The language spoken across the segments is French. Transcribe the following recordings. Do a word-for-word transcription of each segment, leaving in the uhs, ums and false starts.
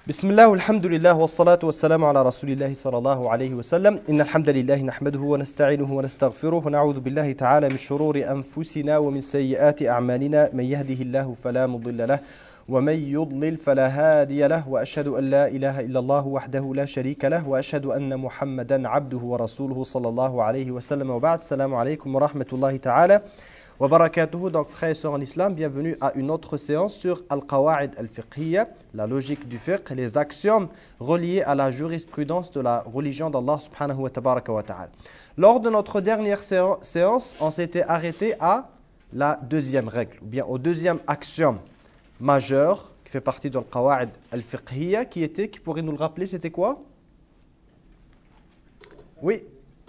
بسم الله والحمد لله والصلاة والسلام على رسول الله صلى الله عليه وسلم إن الحمد لله نحمده ونستعينه ونستغفره ونعوذ بالله تعالى من شرور أنفسنا ومن سيئات أعمالنا من يهده الله فلا مضل له ومن يضلل فلا هادي له وأشهد أن لا إله إلا الله وحده لا شريك له وأشهد أن محمدا عبده ورسوله صلى الله عليه وسلم وبعد السلام عليكم ورحمة الله تعالى وبركاته. Donc frères et sœurs en islam, bienvenue à une autre séance sur Al-Qawa'id Al-Fiqhiyya, la logique du fiqh, les axiomes reliés à la jurisprudence de la religion d'Allah subhanahu wa tabaraka wa ta'ala. Lors de notre dernière séance, on s'était arrêté à la deuxième règle, ou bien au deuxième axiome majeur qui fait partie de Al-Qawa'id Al-Fiqhiyya, qui était, qui pourrait nous le rappeler, c'était quoi? Oui.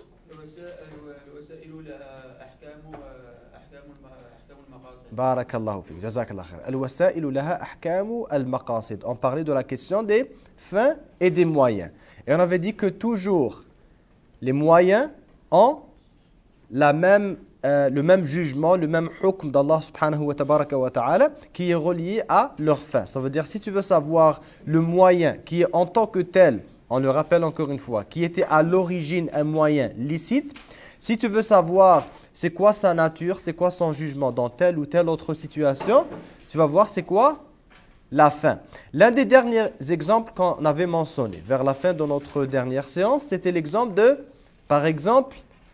Barakallahu fik, jazakallah khair. Al-wasailu laha ahkamu al-maqasid. On parlait de la question des fins et des moyens. Et on avait dit que toujours les moyens ont la même, euh, le même jugement, le même hukm d'Allah subhanahu wa tabaraka wa ta'ala qui est relié à leur fin. Ça veut dire si tu veux savoir le moyen qui est en tant que tel, on le rappelle encore une fois, qui était à l'origine un moyen licite, si tu veux savoir c'est quoi sa nature, c'est quoi son jugement dans telle ou telle autre situation, tu vas voir c'est quoi la fin. L'un des derniers exemples qu'on avait mentionné vers la fin de notre dernière séance, c'était l'exemple de, par exemple,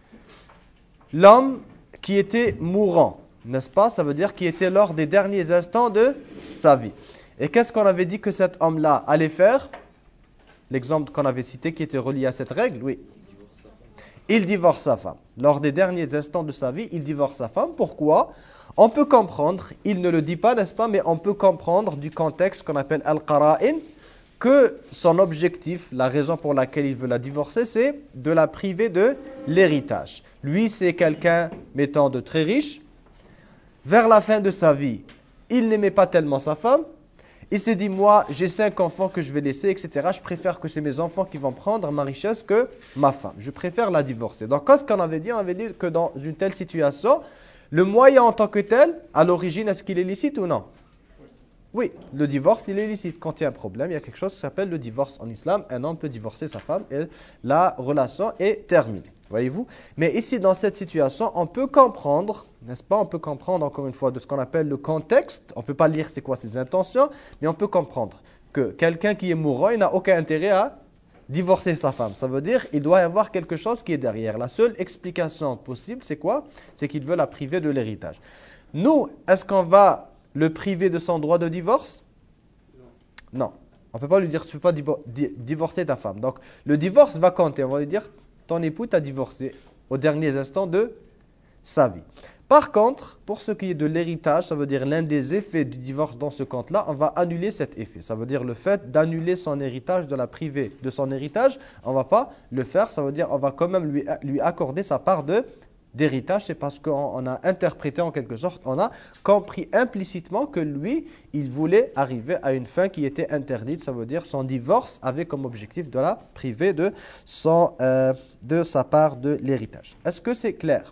l'homme qui était mourant, n'est-ce pas? Ça veut dire qui était lors des derniers instants de sa vie. Et qu'est-ce qu'on avait dit que cet homme-là allait faire? L'exemple qu'on avait cité qui était relié à cette règle, oui. Il divorce sa femme. Lors des derniers instants de sa vie, il divorce sa femme. Pourquoi? On peut comprendre, il ne le dit pas, n'est-ce pas, mais on peut comprendre du contexte qu'on appelle al-qara'in, que son objectif, la raison pour laquelle il veut la divorcer, c'est de la priver de l'héritage. Lui, c'est quelqu'un, mettons, de très riche. Vers la fin de sa vie, il n'aimait pas tellement sa femme. Il s'est dit, moi, j'ai cinq enfants que je vais laisser, et cetera. Je préfère que c'est mes enfants qui vont prendre ma richesse que ma femme. Je préfère la divorcer. Donc, qu'est-ce qu'on avait dit? On avait dit que dans une telle situation, le moyen en tant que tel, à l'origine, est-ce qu'il est licite ou non? Oui, le divorce, il est licite. Quand il y a un problème, il y a quelque chose qui s'appelle le divorce en islam. Un homme peut divorcer sa femme et la relation est terminée. Voyez-vous? Mais ici, dans cette situation, on peut comprendre, n'est-ce pas? On peut comprendre, encore une fois, de ce qu'on appelle le contexte. On ne peut pas lire c'est quoi ses intentions, mais on peut comprendre que quelqu'un qui est mourant, il n'a aucun intérêt à divorcer sa femme. Ça veut dire qu'il doit y avoir quelque chose qui est derrière. La seule explication possible, c'est quoi? C'est qu'il veut la priver de l'héritage. Nous, est-ce qu'on va le priver de son droit de divorce? Non. Non. On ne peut pas lui dire, tu ne peux pas divorcer ta femme. Donc, le divorce va compter. On va lui dire, ton époux t'a divorcé aux derniers instants de sa vie. Par contre, pour ce qui est de l'héritage, ça veut dire l'un des effets du divorce dans ce compte-là, on va annuler cet effet. Ça veut dire le fait d'annuler son héritage, de la priver de son héritage, on ne va pas le faire. Ça veut dire on va quand même lui, lui accorder sa part de d'héritage. C'est parce qu'on a interprété en quelque sorte, on a compris implicitement que lui, il voulait arriver à une fin qui était interdite. Ça veut dire son divorce avait comme objectif de la priver de, son, euh, de sa part de l'héritage. Est-ce que c'est clair?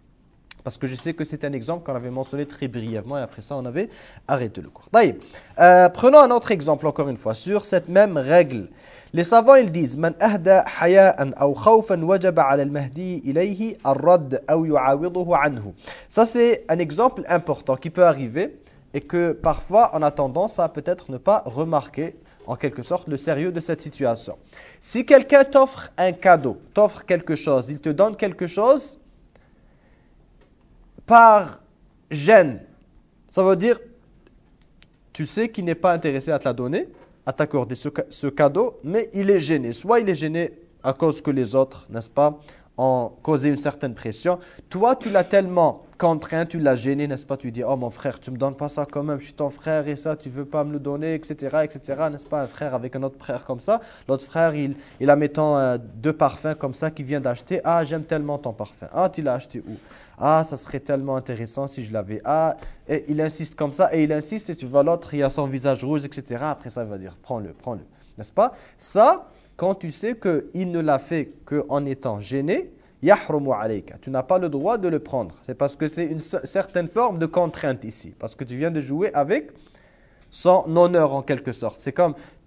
Parce que je sais que c'est un exemple qu'on avait mentionné très brièvement et après ça on avait arrêté le cours. Euh, prenons un autre exemple encore une fois sur cette même règle. Les savants ils disent man ahda haya'an aw khawfan wajaba 'ala al-mahdi ilayhi ar-radd aw yu'awiduhu anhu. Ça c'est un exemple important qui peut arriver et que parfois on a tendance à peut-être ne pas remarquer en quelque sorte le sérieux de cette situation. Si quelqu'un t'offre un cadeau, t'offre quelque chose, il te donne quelque chose par gêne, ça veut dire tu sais qu'il n'est pas intéressé à te la donner, à t'accorder ce, ce cadeau, mais il est gêné. Soit il est gêné à cause que les autres, n'est-ce pas, ont causé une certaine pression. Toi, tu l'as tellement contraint, tu l'as gêné, n'est-ce pas? Tu dis, oh mon frère, tu ne me donnes pas ça quand même, je suis ton frère et ça, tu ne veux pas me le donner, et cetera, et cetera. N'est-ce pas? Un frère avec un autre frère comme ça. L'autre frère, il, il a, mettons, euh, deux parfums comme ça qu'il vient d'acheter. Ah, j'aime tellement ton parfum. Ah, tu l'as acheté où? Ah, ça serait tellement intéressant si je l'avais. Ah, et il insiste comme ça, et il insiste, et tu vois l'autre, il a son visage rouge, et cetera. Après ça, il va dire, prends-le, prends-le. N'est-ce pas? Ça, quand tu sais qu'il ne l'a fait qu'en étant gêné, yahrumu alayka. Tu n'as pas le droit de le prendre. C'est parce que c'est une certaine forme de contrainte ici. Parce que tu viens de jouer avec son honneur en quelque sorte. C'est comme,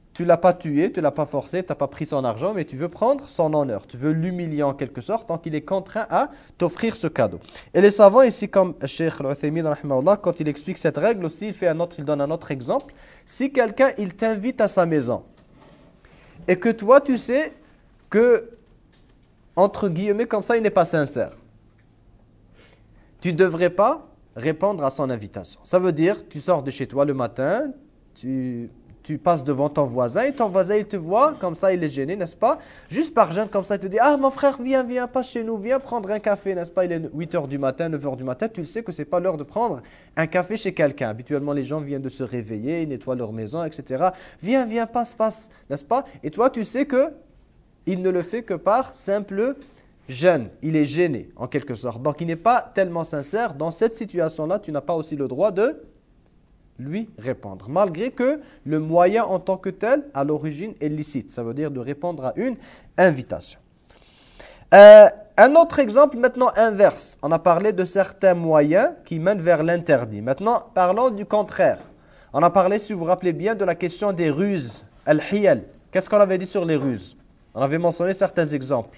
tu ne l'as pas tué, tu ne l'as pas forcé, tu n'as pas pris son argent, mais tu veux prendre son honneur. Tu veux l'humilier en quelque sorte, donc il est contraint à t'offrir ce cadeau. Et les savants ici, comme Cheikh Al-Uthaymin, quand il explique cette règle aussi, il, fait un autre, il donne un autre exemple. Si quelqu'un, il t'invite à sa maison, et que toi, tu sais que, entre guillemets, comme ça, il n'est pas sincère, tu ne devrais pas répondre à son invitation. Ça veut dire, tu sors de chez toi le matin, tu... tu passes devant ton voisin et ton voisin il te voit, comme ça il est gêné, n'est-ce pas? Juste par gêne comme ça, il te dit « Ah mon frère, viens, viens, passe chez nous, viens prendre un café, n'est-ce pas? » Il est huit heures du matin, neuf heures du matin, tu le sais que ce n'est pas l'heure de prendre un café chez quelqu'un. Habituellement les gens viennent de se réveiller, ils nettoient leur maison, et cetera. Viens, viens, passe, passe, n'est-ce pas? Et toi tu sais que il ne le fait que par simple gêne, il est gêné en quelque sorte. Donc il n'est pas tellement sincère. Dans cette situation-là, tu n'as pas aussi le droit de lui répondre, malgré que le moyen en tant que tel, à l'origine, est licite. Ça veut dire de répondre à une invitation. Euh, un autre exemple maintenant inverse. On a parlé de certains moyens qui mènent vers l'interdit. Maintenant, parlons du contraire. On a parlé, si vous vous rappelez bien, de la question des ruses, al-hiyal. Qu'est-ce qu'on avait dit sur les ruses? On avait mentionné certains exemples.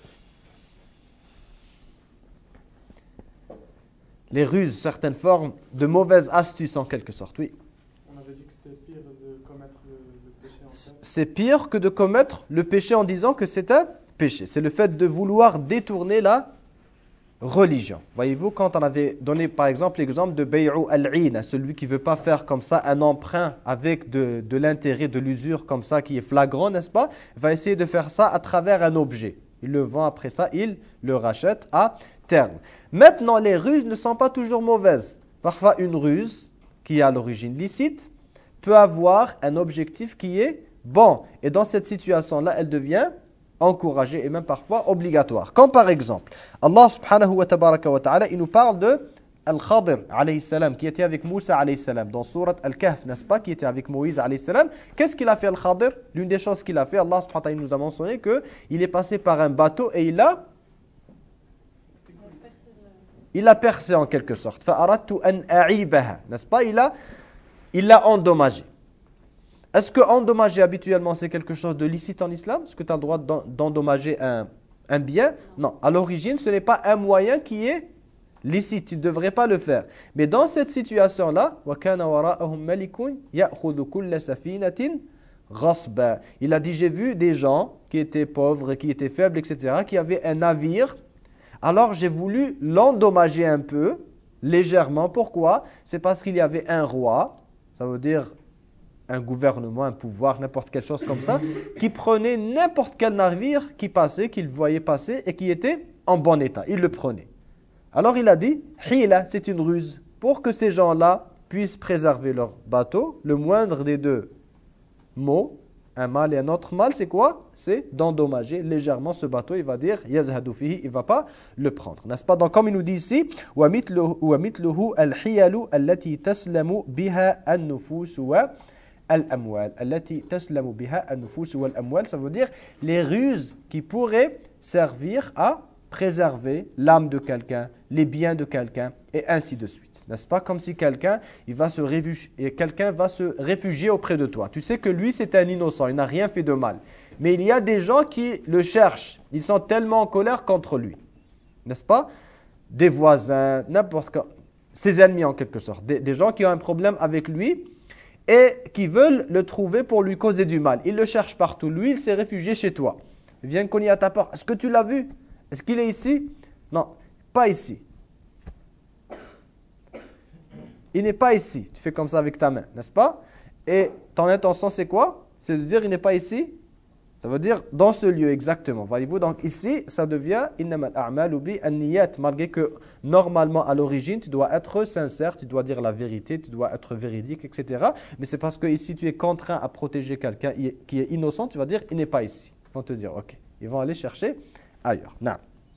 Les ruses, certaines formes de mauvaises astuces en quelque sorte, oui. On avait dit que c'était pire de commettre le, le péché en fait. C'est pire que de commettre le péché en disant que c'est un péché. C'est le fait de vouloir détourner la religion. Voyez-vous, quand on avait donné par exemple l'exemple de Bay'u al-'in, celui qui ne veut pas faire comme ça un emprunt avec de, de l'intérêt, de l'usure comme ça qui est flagrant, n'est-ce pas? Il va essayer de faire ça à travers un objet. Il le vend après ça, il le rachète à terme. Maintenant, les ruses ne sont pas toujours mauvaises. Parfois, une ruse qui est à l'origine licite peut avoir un objectif qui est bon. Et dans cette situation-là, elle devient encouragée et même parfois obligatoire. Comme par exemple, Allah subhanahu wa tabaraka wa ta'ala, il nous parle de Al-Khadir alayhi salam, qui était avec Moussa alayhi salam, dans sourate Al-Kahf, n'est-ce pas, qui était avec Moïse alayhi salam. Qu'est-ce qu'il a fait Al-Khadir? L'une des choses qu'il a fait, Allah subhanahu wa ta'ala nous a mentionné qu'il est passé par un bateau et il a Il l'a percé en quelque sorte. فَأَرَدْتُ أَنْ أَعِيبَهَا. N'est-ce pas? Il l'a il l'a endommagé. Est-ce que endommager habituellement c'est quelque chose de licite en islam? Est-ce que tu as le droit d'endommager un, un bien? Non. À l'origine, ce n'est pas un moyen qui est licite. Tu ne devrais pas le faire. Mais dans cette situation-là, وَكَانَ وَرَاءَهُمْ مَلِكٌ يَأْخُذُ كُلَّ سَفِينَةٍ غَصْبًا. Il a dit, j'ai vu des gens qui étaient pauvres, qui étaient faibles, et cetera, qui avaient un navire. Alors j'ai voulu l'endommager un peu, légèrement. Pourquoi? C'est parce qu'il y avait un roi, ça veut dire un gouvernement, un pouvoir, n'importe quelle chose comme ça, qui prenait n'importe quel navire qui passait, qu'il voyait passer et qui était en bon état. Il le prenait. Alors il a dit, hila, c'est une ruse, pour que ces gens-là puissent préserver leur bateau. Le moindre des deux mots, un mal et un autre mal, c'est quoi? C'est d'endommager légèrement ce bateau. Il va dire, yazhadu fihi, il ne va pas le prendre. N'est-ce pas? Donc, comme il nous dit ici, وَمِثْلُهُ الْحِيَلُ الَّتِي تَسْلَمُ بِهَا النُّفُوسُ وَالْأَمْوَالِ الَّتِي تَسْلَمُ بِهَا النُّفُوسُ وَالْأَمْوَالِ. Ça veut dire les ruses qui pourraient servir à préserver l'âme de quelqu'un, les biens de quelqu'un, et ainsi de suite. N'est-ce pas? Comme si quelqu'un il va se réfugier, et quelqu'un va se réfugier auprès de toi. Tu sais que lui, c'est un innocent, il n'a rien fait de mal. Mais il y a des gens qui le cherchent. Ils sont tellement en colère contre lui. N'est-ce pas? Des voisins, n'importe quoi. Ses ennemis en quelque sorte. Des, des gens qui ont un problème avec lui et qui veulent le trouver pour lui causer du mal. Ils le cherchent partout. Lui, il s'est réfugié chez toi. Il vient cogner à ta porte. Est-ce que tu l'as vu? Est-ce qu'il est ici? Non, pas ici. Il n'est pas ici. Tu fais comme ça avec ta main, n'est-ce pas? Et ton intention, c'est quoi? C'est de dire, il n'est pas ici. Ça veut dire dans ce lieu, exactement. Voyez-vous, donc ici, ça devient innamal a'malu bi an-niyat, malgré que normalement, à l'origine, tu dois être sincère, tu dois dire la vérité, tu dois être véridique, et cetera. Mais c'est parce que ici, tu es contraint à protéger quelqu'un qui est innocent, tu vas dire, il n'est pas ici. Ils vont te dire, ok. Ils vont aller chercher ailleurs. Non.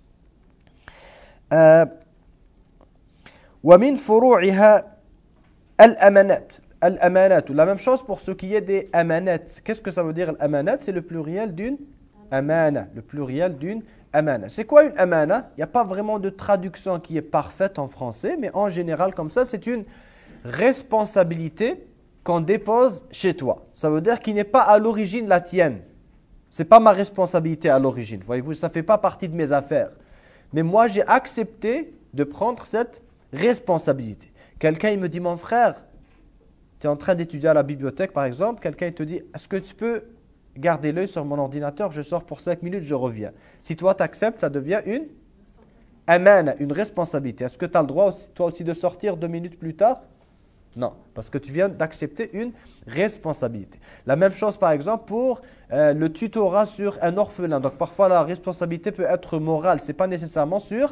Euh, وَمِنْ فُرُوعِهَا Al-amanat. Al-amanat. La même chose pour ce qui est des amanat. Qu'est-ce que ça veut dire al-amanat? C'est le pluriel d'une amana. Le pluriel d'une amana. C'est quoi une amana? Il n'y a pas vraiment de traduction qui est parfaite en français, mais en général, comme ça, c'est une responsabilité qu'on dépose chez toi. Ça veut dire qu'il n'est pas à l'origine la tienne. Ce n'est pas ma responsabilité à l'origine. Voyez-vous, ça ne fait pas partie de mes affaires. Mais moi, j'ai accepté de prendre cette responsabilité. Quelqu'un, il me dit, mon frère, tu es en train d'étudier à la bibliothèque, par exemple. Quelqu'un, il te dit, est-ce que tu peux garder l'œil sur mon ordinateur? Je sors pour cinq minutes, je reviens. Si toi, tu acceptes, ça devient une amana, une responsabilité. Est-ce que tu as le droit, aussi, toi aussi, de sortir deux minutes plus tard? Non, parce que tu viens d'accepter une responsabilité. La même chose, par exemple, pour euh, le tutorat sur un orphelin. Donc, parfois, la responsabilité peut être morale. Ce n'est pas nécessairement sur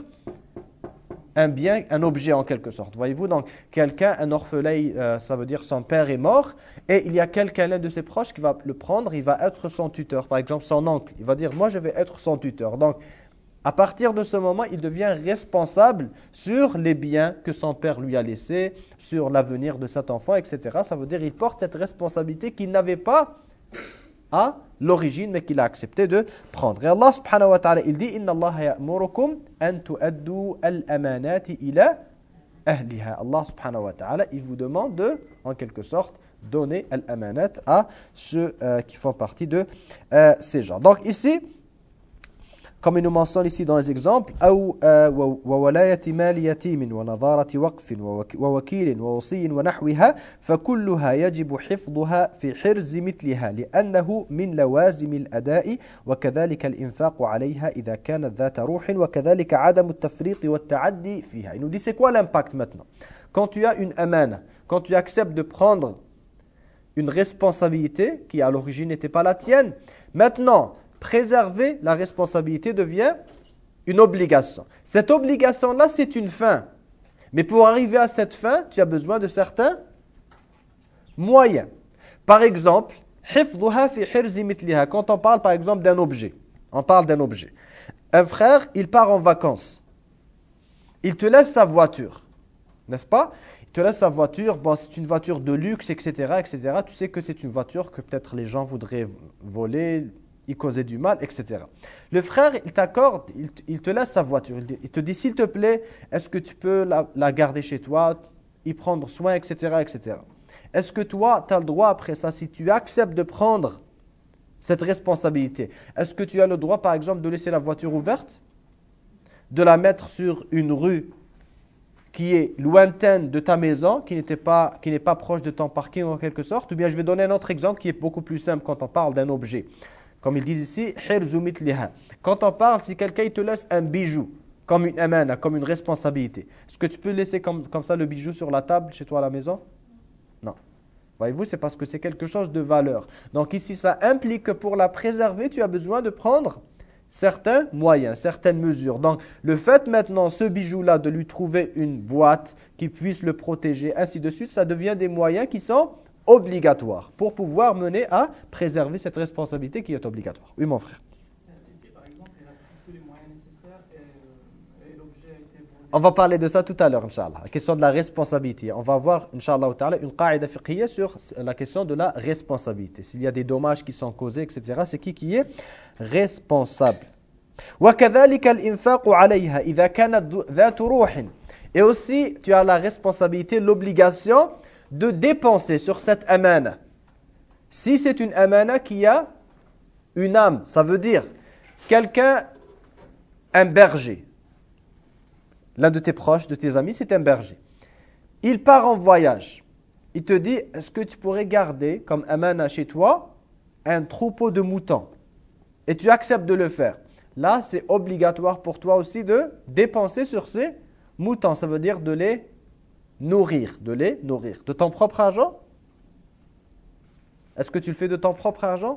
un bien, un objet en quelque sorte. Voyez-vous, donc, quelqu'un, un orphelin, euh, ça veut dire son père est mort, et il y a quelqu'un, l'un de ses proches, qui va le prendre, il va être son tuteur. Par exemple, son oncle, il va dire, moi, je vais être son tuteur. Donc, à partir de ce moment, il devient responsable sur les biens que son père lui a laissés, sur l'avenir de cet enfant, et cetera. Ça veut dire qu'il porte cette responsabilité qu'il n'avait pas à l'origine, mais qu'il a accepté de prendre. Et Allah subhanahu wa ta'ala, il dit « Inna Allah ya'murukum an tu'addu al-amanati ila ahliha » Allah subhanahu wa ta'ala, il vous demande de, en quelque sorte, donner al-amanat à ceux euh, qui font partie de euh, ces gens. Donc ici, comme il nous mentionne ici dans les exemples, أو وولاية مال يتيم ونظارة وقف ووكيل ووصي ونحوها فكلها يجب حفظها في حرز مثلها لأنه من لوازم الأداء وكذلك الإنفاق عليها إذا كانت ذات روح وكذلك عدم التفريط والتعدي فيها. Il nous dit c'est quoi l'impact maintenant? Quand tu as une amana, quand tu acceptes de prendre une responsabilité qui à l'origine n'était pas la tienne, maintenant préserver la responsabilité devient une obligation. Cette obligation-là, c'est une fin. Mais pour arriver à cette fin, tu as besoin de certains moyens. Par exemple, quand on parle par exemple d'un objet, on parle d'un objet. Un frère, il part en vacances. Il te laisse sa voiture, n'est-ce pas? Il te laisse sa voiture, bon, c'est une voiture de luxe, et cetera, et cetera. Tu sais que c'est une voiture que peut-être les gens voudraient voler, y causer du mal, et cetera. Le frère, il t'accorde, il, il te laisse sa voiture. Il, il te dit, s'il te plaît, est-ce que tu peux la, la garder chez toi, y prendre soin, et cetera, et cetera. Est-ce que toi, tu as le droit après ça, si tu acceptes de prendre cette responsabilité, est-ce que tu as le droit, par exemple, de laisser la voiture ouverte, de la mettre sur une rue qui est lointaine de ta maison, qui n'était pas, qui n'est pas proche de ton parking en quelque sorte? Ou bien je vais donner un autre exemple qui est beaucoup plus simple quand on parle d'un objet. Comme ils disent ici, quand on parle, si quelqu'un te laisse un bijou, comme une amana, comme une responsabilité, est-ce que tu peux laisser comme, comme ça le bijou sur la table chez toi à la maison? Non. Voyez-vous, c'est parce que c'est quelque chose de valeur. Donc ici, ça implique que pour la préserver, tu as besoin de prendre certains moyens, certaines mesures. Donc le fait maintenant, ce bijou-là, de lui trouver une boîte qui puisse le protéger, ainsi de suite, ça devient des moyens qui sont obligatoire pour pouvoir mener à préserver cette responsabilité qui est obligatoire. Oui, mon frère. Ici, par exemple, il a pris tous les moyens nécessaires et, et l'objet a été volé. On va parler de ça tout à l'heure, Inch'Allah. La question de la responsabilité. On va voir, Inch'Allah, une qaïda fiqhiyya sur la question de la responsabilité. S'il y a des dommages qui sont causés, et cetera, c'est qui qui est responsable. وَكَذَلِكَ الْإِنفَاقُ عَلَيْهَا إِذَا كَانَتْ ذَاتُ رُوحٍ. Et aussi, tu as la responsabilité, l'obligation de dépenser sur cette amana. Si c'est une amana qui a une âme, ça veut dire quelqu'un, un berger, l'un de tes proches, de tes amis, c'est un berger. Il part en voyage. Il te dit, est-ce que tu pourrais garder comme amana chez toi un troupeau de moutons? Et tu acceptes de le faire. Là, c'est obligatoire pour toi aussi de dépenser sur ces moutons. Ça veut dire de les nourrir, de les nourrir. De ton propre argent? Est-ce que tu le fais de ton propre argent?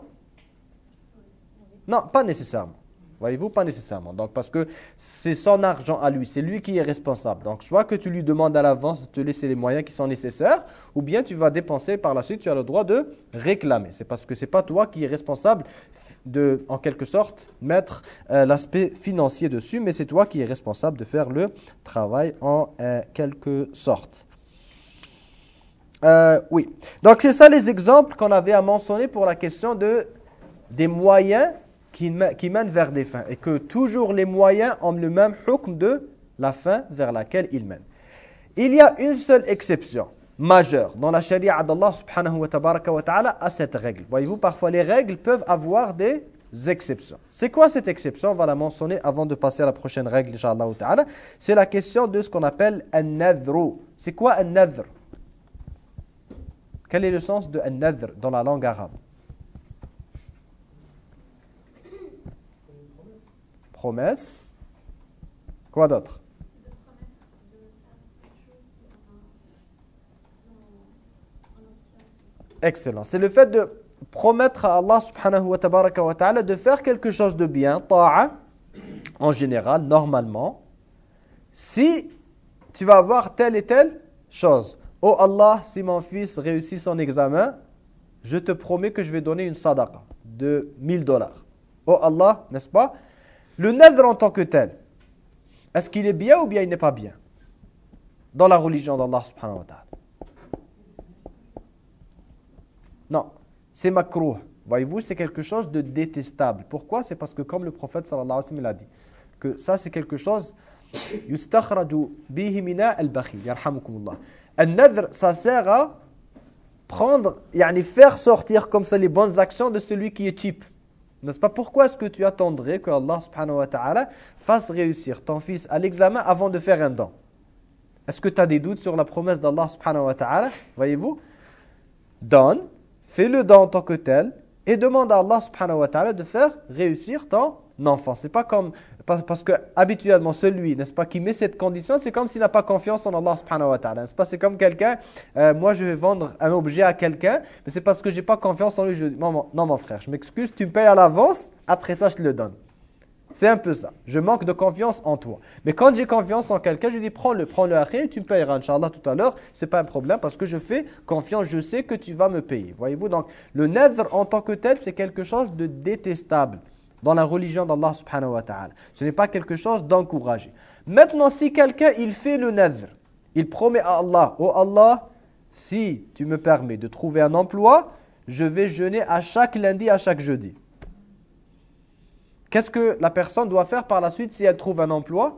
Non, pas nécessairement. Voyez-vous, pas nécessairement. Donc, parce que c'est son argent à lui, c'est lui qui est responsable. Donc, soit que tu lui demandes à l'avance de te laisser les moyens qui sont nécessaires, ou bien tu vas dépenser par la suite, tu as le droit de réclamer. C'est parce que ce n'est pas toi qui es responsable de, en quelque sorte, mettre euh, l'aspect financier dessus, mais c'est toi qui es responsable de faire le travail en euh, quelque sorte. Euh, oui. Donc, c'est ça les exemples qu'on avait à mentionner pour la question de, des moyens qui, qui mènent vers des fins. Et que toujours les moyens ont le même hukm de la fin vers laquelle ils mènent. Il y a une seule exception. majeur dans la charia d'Allah subhanahu wa tabaraka wa ta'ala à cette règle. Voyez-vous, parfois les règles peuvent avoir des exceptions. C'est quoi cette exception? On va la mentionner avant de passer à la prochaine règle, inshallah ta'ala. C'est la question de ce qu'on appelle an-nadhru. C'est quoi an-nadhr? Quel est le sens de an-nadhr dans la langue arabe? Promesse. Quoi d'autre? Excellent. C'est le fait de promettre à Allah subhanahu wa tabaraka wa ta'ala de faire quelque chose de bien, ta'a, en général, normalement, si tu vas avoir telle et telle chose. Oh Allah, si mon fils réussit son examen, je te promets que je vais donner une sadaqa de mille dollars. Oh Allah, n'est-ce pas? Le nadhr en tant que tel, est-ce qu'il est bien ou bien il n'est pas bien dans la religion d'Allah subhanahu wa ta'ala? Non, c'est makruh. Voyez-vous, c'est quelque chose de détestable. Pourquoi? C'est parce que comme le prophète sallallahu alayhi wa sallam l'a dit, que ça c'est quelque chose yustakhraju bihi mina al-bakhil, yarhamukumullah. An-nadhr, ça sert à prendre, yani faire sortir comme ça les bonnes actions de celui qui est cheap. N'est-ce pas? Pourquoi est-ce que tu attendrais que Allah subhanahu wa ta'ala fasse réussir ton fils à l'examen avant de faire un don? Est-ce que tu as des doutes sur la promesse d'Allah subhanahu wa ta'ala? Voyez-vous? Donne, fais le don en tant que tel et demande à Allah subhanahu wa ta'ala de faire réussir ton enfant. C'est pas comme, parce que habituellement celui, n'est-ce pas, qui met cette condition, c'est comme s'il n'a pas confiance en Allah subhanahu wa ta'ala. N'est-ce pas? C'est comme quelqu'un, euh, moi je vais vendre un objet à quelqu'un, mais c'est parce que j'ai pas confiance en lui. Je dis, non, non, non mon frère, je m'excuse, tu me payes à l'avance, après ça je te le donne. C'est un peu ça. Je manque de confiance en toi. Mais quand j'ai confiance en quelqu'un, je dis prends-le, prends-le après et tu me payeras, Inch'Allah, tout à l'heure. C'est pas un problème parce que je fais confiance, je sais que tu vas me payer. Voyez-vous, donc le nadhr en tant que tel, c'est quelque chose de détestable dans la religion d'Allah subhanahu wa ta'ala. Ce n'est pas quelque chose d'encouragé. Maintenant, si quelqu'un, il fait le nadhr, il promet à Allah, oh Allah, si tu me permets de trouver un emploi, je vais jeûner à chaque lundi, à chaque jeudi. Qu'est-ce que la personne doit faire par la suite si elle trouve un emploi?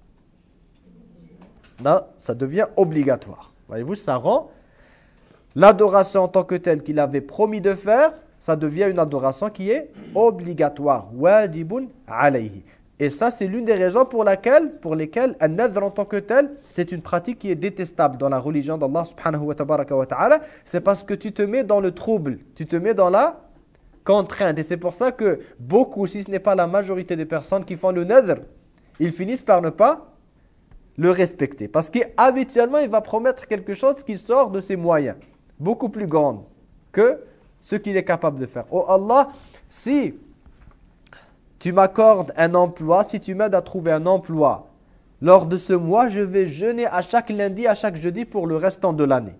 Non, ça devient obligatoire. Voyez-vous, ça rend l'adoration en tant que telle qu'il avait promis de faire, ça devient une adoration qui est obligatoire. Wajibun alayhi. Et ça, c'est l'une des raisons pour, laquelle, pour lesquelles un nadhr en tant que tel, c'est une pratique qui est détestable dans la religion d'Allah subhanahu wa tabaraka wa ta'ala. C'est parce que tu te mets dans le trouble, tu te mets dans la contrainte. Et c'est pour ça que beaucoup, si ce n'est pas la majorité des personnes qui font le nadhr, ils finissent par ne pas le respecter. Parce qu'habituellement, il va promettre quelque chose qui sort de ses moyens, beaucoup plus grand que ce qu'il est capable de faire. Oh Allah, si tu m'accordes un emploi, si tu m'aides à trouver un emploi, lors de ce mois, je vais jeûner à chaque lundi, à chaque jeudi pour le restant de l'année.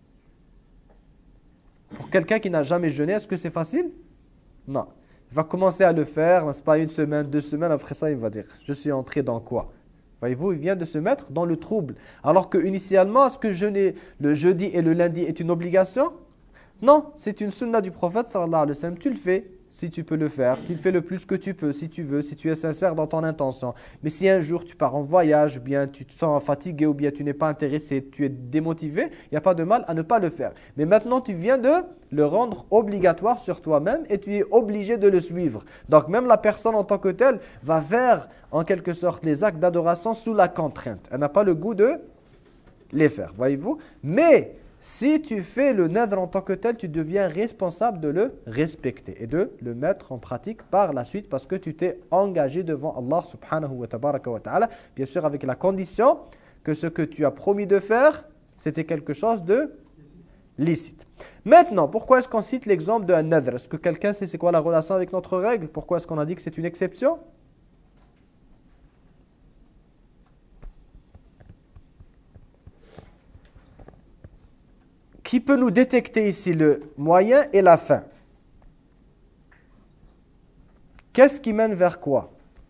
Pour quelqu'un qui n'a jamais jeûné, est-ce que c'est facile? Non. Il va commencer à le faire, n'est-ce pas, une semaine, deux semaines, après ça, il va dire, je suis entré dans quoi? Voyez-vous, il vient de se mettre dans le trouble. Alors que initialement, est-ce que jeûner le jeudi et le lundi est une obligation? Non, c'est une sunna du prophète, sallallahu alayhi wa sallam. Tu le fais, si tu peux le faire. Tu le fais le plus que tu peux, si tu veux, si tu es sincère dans ton intention. Mais si un jour tu pars en voyage, bien tu te sens fatigué ou bien tu n'es pas intéressé, tu es démotivé, il n'y a pas de mal à ne pas le faire. Mais maintenant, tu viens de le rendre obligatoire sur toi-même et tu es obligé de le suivre. Donc même la personne en tant que telle va faire en quelque sorte les actes d'adoration sous la contrainte. Elle n'a pas le goût de les faire, voyez-vous. Mais si tu fais le nadhr en tant que tel, tu deviens responsable de le respecter et de le mettre en pratique par la suite parce que tu t'es engagé devant Allah subhanahu wa tabaraka wa ta'ala, bien sûr avec la condition que ce que tu as promis de faire, c'était quelque chose de licite. Maintenant, pourquoi est-ce qu'on cite l'exemple d'un nadhr? Est-ce que quelqu'un sait c'est quoi la relation avec notre règle? Pourquoi est-ce qu'on a dit que c'est une exception? Qui peut nous détecter ici le moyen et la fin? Qu'est-ce qui mène vers quoi?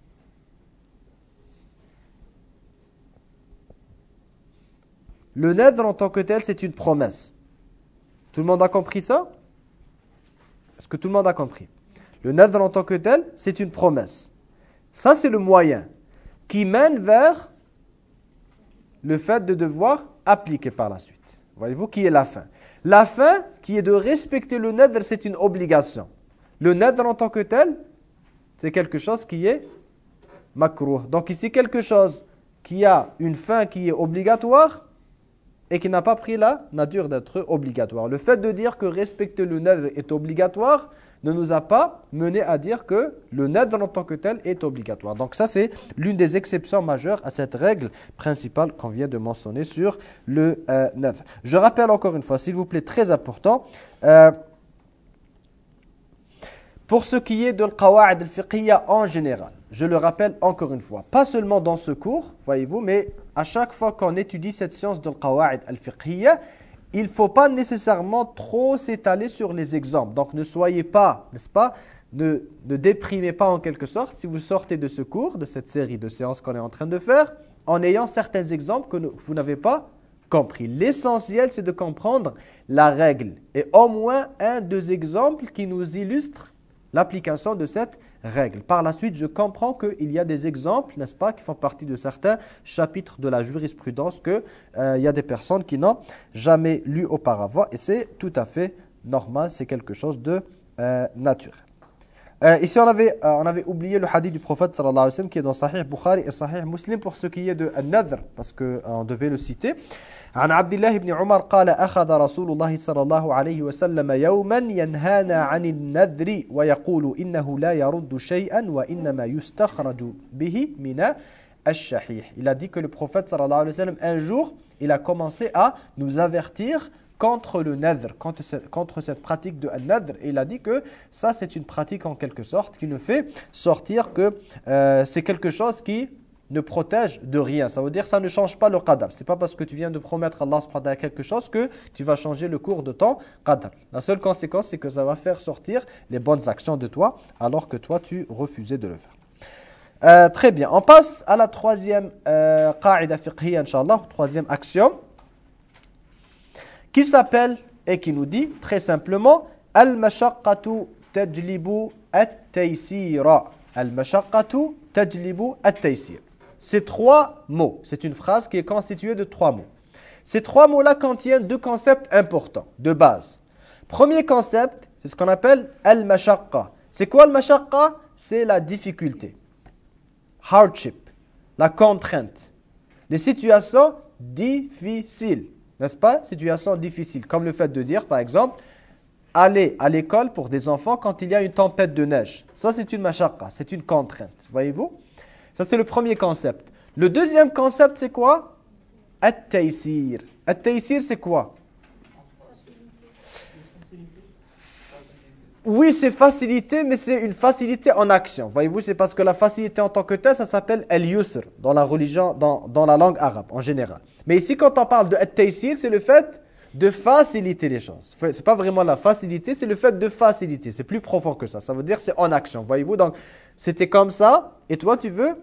Le nadhr en tant que tel, c'est une promesse. Tout le monde a compris ça? Est-ce que tout le monde a compris? Le nadhr en tant que tel, c'est une promesse. Ça, c'est le moyen qui mène vers le fait de devoir appliquer par la suite. Voyez-vous, qui est la fin. La fin, qui est de respecter le nadr, c'est une obligation. Le nadr en tant que tel, c'est quelque chose qui est makruh. Donc ici, quelque chose qui a une fin qui est obligatoire et qui n'a pas pris la nature d'être obligatoire. Le fait de dire que respecter le nadr est obligatoire ne nous a pas mené à dire que le nadr en tant que tel est obligatoire. Donc ça, c'est l'une des exceptions majeures à cette règle principale qu'on vient de mentionner sur le euh, nadr. Je rappelle encore une fois, s'il vous plaît, très important, euh, pour ce qui est de l'qawa'id al-fiqhiyya en général, je le rappelle encore une fois, pas seulement dans ce cours, voyez-vous, mais à chaque fois qu'on étudie cette science de l'qawa'id al-fiqhiyya, il ne faut pas nécessairement trop s'étaler sur les exemples. Donc ne soyez pas, n'est-ce pas, ne, ne déprimez pas en quelque sorte si vous sortez de ce cours, de cette série de séances qu'on est en train de faire, en ayant certains exemples que vous n'avez pas compris. L'essentiel, c'est de comprendre la règle et au moins un, deux exemples qui nous illustrent l'application de cette règle. Par la suite, je comprends qu'il y a des exemples, n'est-ce pas, qui font partie de certains chapitres de la jurisprudence que euh, il y a des personnes qui n'ont jamais lu auparavant et c'est tout à fait normal, c'est quelque chose de euh, naturel. Euh, ici, on avait, euh, on avait oublié le hadith du prophète sallallahu alayhi wa sallam qui est dans Sahih Bukhari et Sahih Muslim pour ce qui est de An-Nadr, parce qu'on euh, devait le citer. عن عبد الله بن عمر قال أخذ رسول الله صلى الله عليه وسلم يوما ينهانا عن النذر ويقول إنه لا يرد شيئا وإنما يستخرج به من الشحيح. Il a dit que le prophète sallallahu alayhi wa sallam un jour, il a commencé à nous avertir contre le nadr, contre cette, contre cette pratique de nadr. Et il a dit que ça c'est une pratique en quelque sorte qui nous fait sortir que euh, c'est quelque chose qui ne protège de rien. Ça veut dire que ça ne change pas le qadar. Ce n'est pas parce que tu viens de promettre à Allah subhanahu wa ta'ala quelque chose que tu vas changer le cours de ton qadar. La seule conséquence, c'est que ça va faire sortir les bonnes actions de toi, alors que toi, tu refusais de le faire. Euh, très bien. On passe à la troisième euh, qa'ida fiqhiyya, inshallah, troisième axiome, qui s'appelle et qui nous dit très simplement al-mashaqqatu tajlibu at-taysira. Al-mashaqqatu tajlibu at-taysir. Ces trois mots, c'est une phrase qui est constituée de trois mots. Ces trois mots-là contiennent deux concepts importants, de base. Premier concept, c'est ce qu'on appelle al-mashaqqa. C'est quoi al-mashaqqa? C'est la difficulté, hardship, la contrainte, les situations difficiles, n'est-ce pas? Situations difficiles, comme le fait de dire, par exemple, aller à l'école pour des enfants quand il y a une tempête de neige. Ça, c'est une mashaqqa, c'est une contrainte, voyez-vous? Ça, c'est le premier concept. Le deuxième concept, c'est quoi? At-taysir. At-taysir, c'est quoi? Oui, c'est facilité, mais c'est une facilité en action. Voyez-vous, c'est parce que la facilité en tant que telle, ça s'appelle al-yusr dans la religion, dans, dans la langue arabe en général. Mais ici, quand on parle de at-taysir, c'est le fait de faciliter les choses. Ce n'est pas vraiment la facilité, c'est le fait de faciliter. C'est plus profond que ça. Ça veut dire c'est en action. Voyez-vous, donc c'était comme ça, et toi tu veux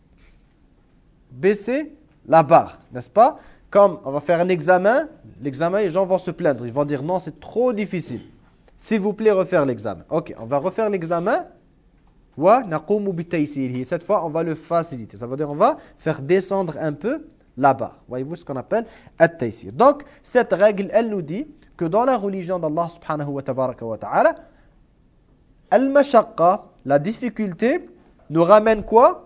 baisser la barre, n'est-ce pas? Comme on va faire un examen, l'examen, les gens vont se plaindre. Ils vont dire non, c'est trop difficile. S'il vous plaît, refaire l'examen. Ok, on va refaire l'examen. Wa naqumu bitaysirihi. Cette fois, on va le faciliter. Ça veut dire on va faire descendre un peu la barre. Voyez-vous ce qu'on appelle at-taysir. Donc, cette règle, elle nous dit que dans la religion d'Allah subhanahu wa tabaraka wa ta'ala, al-mashaqqa, la difficulté, nous ramène quoi?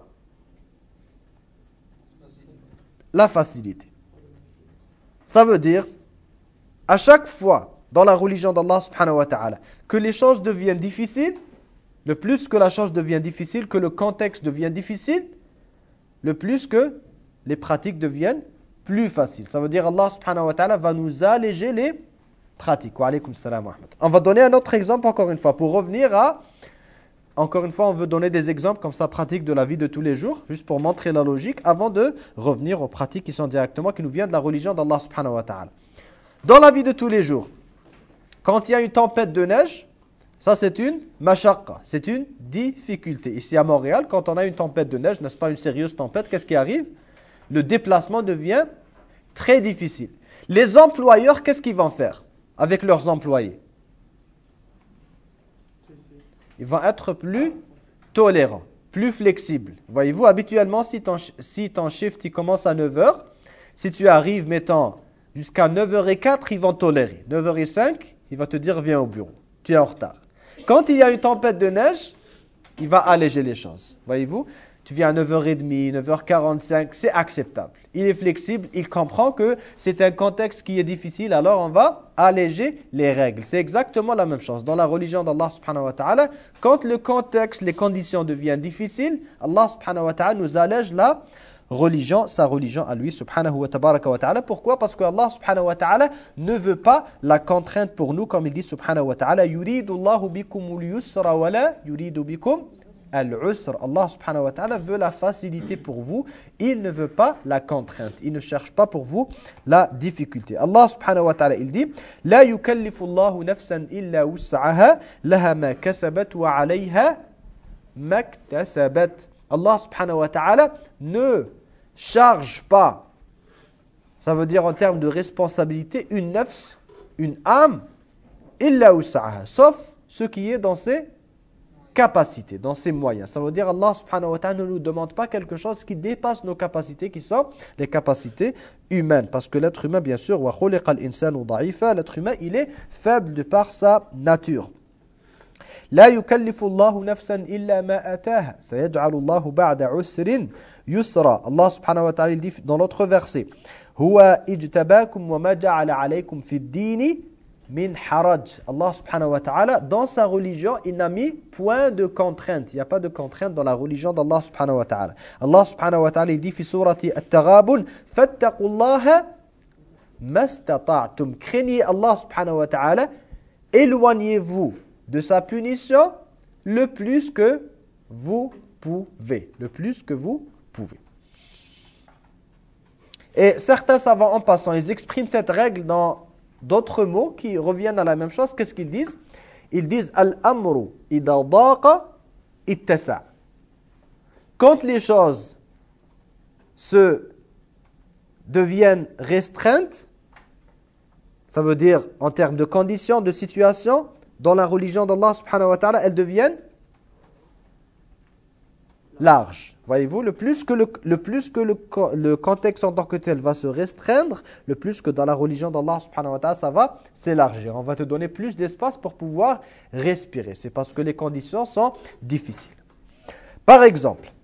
La facilité. Ça veut dire, à chaque fois dans la religion d'Allah subhanahu wa ta'ala, que les choses deviennent difficiles, le plus que la chose devient difficile, que le contexte devient difficile, le plus que les pratiques deviennent plus faciles. Ça veut dire Allah subhanahu wa ta'ala va nous alléger les pratiques. Wa alaykum salam wa rahmatullah. On va donner un autre exemple encore une fois pour revenir à... Encore une fois, on veut donner des exemples comme ça, pratiques de la vie de tous les jours, juste pour montrer la logique, avant de revenir aux pratiques qui sont directement, qui nous viennent de la religion d'Allah subhanahu wa ta'ala. Dans la vie de tous les jours, quand il y a une tempête de neige, ça c'est une mashaqqa, c'est une difficulté. Ici à Montréal, quand on a une tempête de neige, n'est-ce pas une sérieuse tempête, qu'est-ce qui arrive? Le déplacement devient très difficile. Les employeurs, qu'est-ce qu'ils vont faire avec leurs employés? Ils vont être plus tolérants, plus flexibles. Voyez-vous, habituellement, si ton, si ton shift il commence à neuf heures, si tu arrives, mettons, jusqu'à neuf heures quinze, ils vont tolérer. neuf heures cinq, il va te dire viens au bureau, tu es en retard. Quand il y a une tempête de neige, il va alléger les choses. Voyez-vous, tu viens à neuf heures trente, neuf heures quarante-cinq, c'est acceptable. Il est flexible, il comprend que c'est un contexte qui est difficile, alors on va alléger les règles. C'est exactement la même chose. Dans la religion d'Allah subhanahu wa ta'ala, quand le contexte, les conditions deviennent difficiles, Allah subhanahu wa ta'ala nous allège la religion, sa religion à lui subhanahu wa ta'ala. Pourquoi? Parce que Allah subhanahu wa ta'ala ne veut pas la contrainte pour nous, comme il dit subhanahu wa ta'ala, yuridu Allahu bikumul yusra wa la yuridu bikum al-usr. Allah subhanahu wa ta'ala veut la facilité pour vous, il ne veut pas la contrainte, il ne cherche pas pour vous la difficulté. Allah subhanahu wa ta'ala il dit la yukallifu Allahu nafsan illa wus'aha laha ma kasabat wa 'alayha maktasabat. Allah subhanahu wa ta'ala ne charge pas, ça veut dire en termes de responsabilité, une nafs, une âme, illa wus'aha, sauf ce qui est dans ses capacités, dans ses moyens. Ça veut dire Allah subhanahu wa ta'ala ne nous demande pas quelque chose qui dépasse nos capacités, qui sont les capacités humaines. Parce que l'être humain, bien sûr, wa khuliqa al-insanu da'ifa, l'être humain, il est faible de par sa nature. La yukallifu Allahu nafsan illa ma ataha, sayaj'alu Allahu ba'da usrin yusra. Allah subhanahu wa ta'ala il dit dans l'autre verset, huwa ijtabakum wa ma ja'ala alaykum fi ad-dini min haraj. Allah subhanahu wa ta'ala, dans sa religion, il n'a mis point de contrainte. Il n'y a pas de contrainte dans la religion d'Allah subhanahu wa ta'ala. Allah subhanahu wa ta'ala, il dit fi surati at-taghabun, fattaqullaha mastata'tum. Craignez Allah subhanahu wa ta'ala, éloignez-vous de sa punition le plus que vous pouvez. Le plus que vous pouvez. Et certains savants en passant, ils expriment cette règle dans d'autres mots qui reviennent à la même chose. Qu'est-ce qu'ils disent? Ils disent al-amru idha daqa ittasa. Quand les choses se deviennent restreintes, ça veut dire en termes de conditions, de situation, dans la religion d'Allah subhanahu wa ta'ala, elles deviennent larges. Voyez-vous, le plus que, le, le, plus que le, le contexte en tant que tel va se restreindre, le plus que dans la religion d'Allah subhanahu wa ta'ala, ça va s'élargir. On va te donner plus d'espace pour pouvoir respirer. C'est parce que les conditions sont difficiles. Par exemple,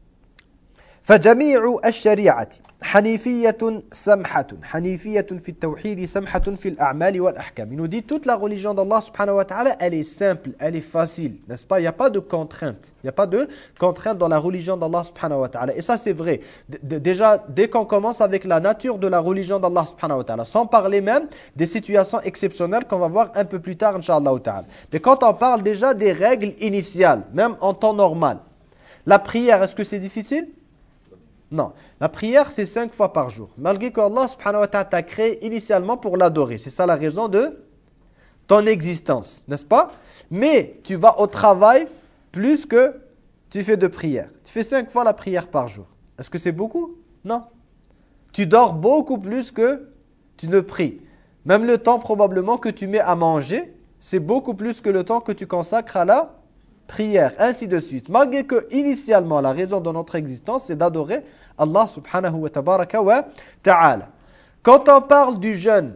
فَجَمِيعُ الشَّرِيعَةِ حَنِيفِيَّةٌ سَمْحَةٌ حَنِيفِيَّةٌ فِي التَّوْحِيدِ سَمْحَةٌ فِي الْأَعْمَالِ وَالْأَحْكَامِ. Il nous dit toute la religion d'Allah subhanahu wa ta'ala, elle est simple, elle est facile, n'est-ce pas? Il n'y a pas de contrainte. Il n'y a pas de contrainte dans la religion d'Allah subhanahu wa ta'ala. Et ça c'est vrai. D déjà, dès qu'on commence avec la nature de la religion d'Allah subhanahu wa ta'ala, sans parler même des situations exceptionnelles qu'on va voir un peu plus tard, inshallah ta'ala. Mais quand on parle déjà des règles initiales, même en temps normal, la prière, est-ce que c'est difficile? Non, la prière c'est cinq fois par jour. Malgré que Allah subhanahu wa ta'ala t'a créé initialement pour l'adorer. C'est ça la raison de ton existence, n'est-ce pas? Mais tu vas au travail plus que tu fais de prière. Tu fais cinq fois la prière par jour. Est-ce que c'est beaucoup? Non. Tu dors beaucoup plus que tu ne pries. Même le temps probablement que tu mets à manger, c'est beaucoup plus que le temps que tu consacres à la prière, ainsi de suite. Malgré que initialement la raison de notre existence c'est d'adorer Allah subhanahu wa tabaraka wa ta'ala. Quand on parle du jeûne,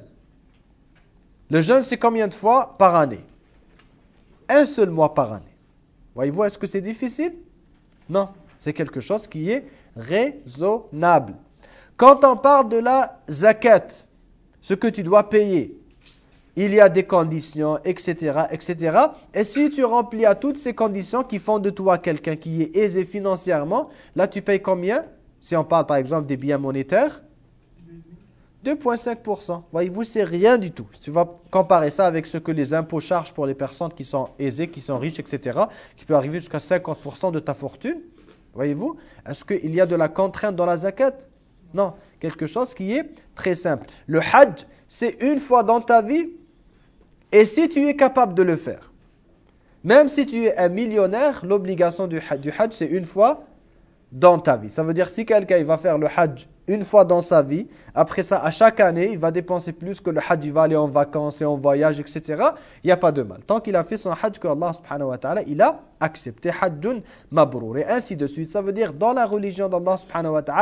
le jeûne c'est combien de fois par année? Un seul mois par année. Voyez-vous, est-ce que c'est difficile? Non, c'est quelque chose qui est raisonnable. Quand on parle de la zakat, ce que tu dois payer, il y a des conditions, et cetera, et cetera. Et si tu remplis à toutes ces conditions qui font de toi quelqu'un qui est aisé financièrement, là tu payes combien? Si on parle par exemple des biens monétaires, deux virgule cinq pour cent. Voyez-vous, c'est rien du tout. Si tu vas comparer ça avec ce que les impôts chargent pour les personnes qui sont aisées, qui sont riches, et cetera, qui peut arriver jusqu'à cinquante pour cent de ta fortune, voyez-vous, est-ce qu'il y a de la contrainte dans la zakat? Non, quelque chose qui est très simple. Le hajj, c'est une fois dans ta vie. Et si tu es capable de le faire, même si tu es un millionnaire, l'obligation du hajj, du hajj c'est une fois dans ta vie. Ça veut dire si quelqu'un va faire le hajj une fois dans sa vie, après ça, à chaque année, il va dépenser plus que le hajj, il va aller en vacances et en voyage, et cetera. Il n'y a pas de mal. Tant qu'il a fait son hajj que Allah subhanahu wa ta'ala, il a accepté hajjun mabrour et ainsi de suite. Ça veut dire dans la religion d'Allah subhanahu wa ta'ala,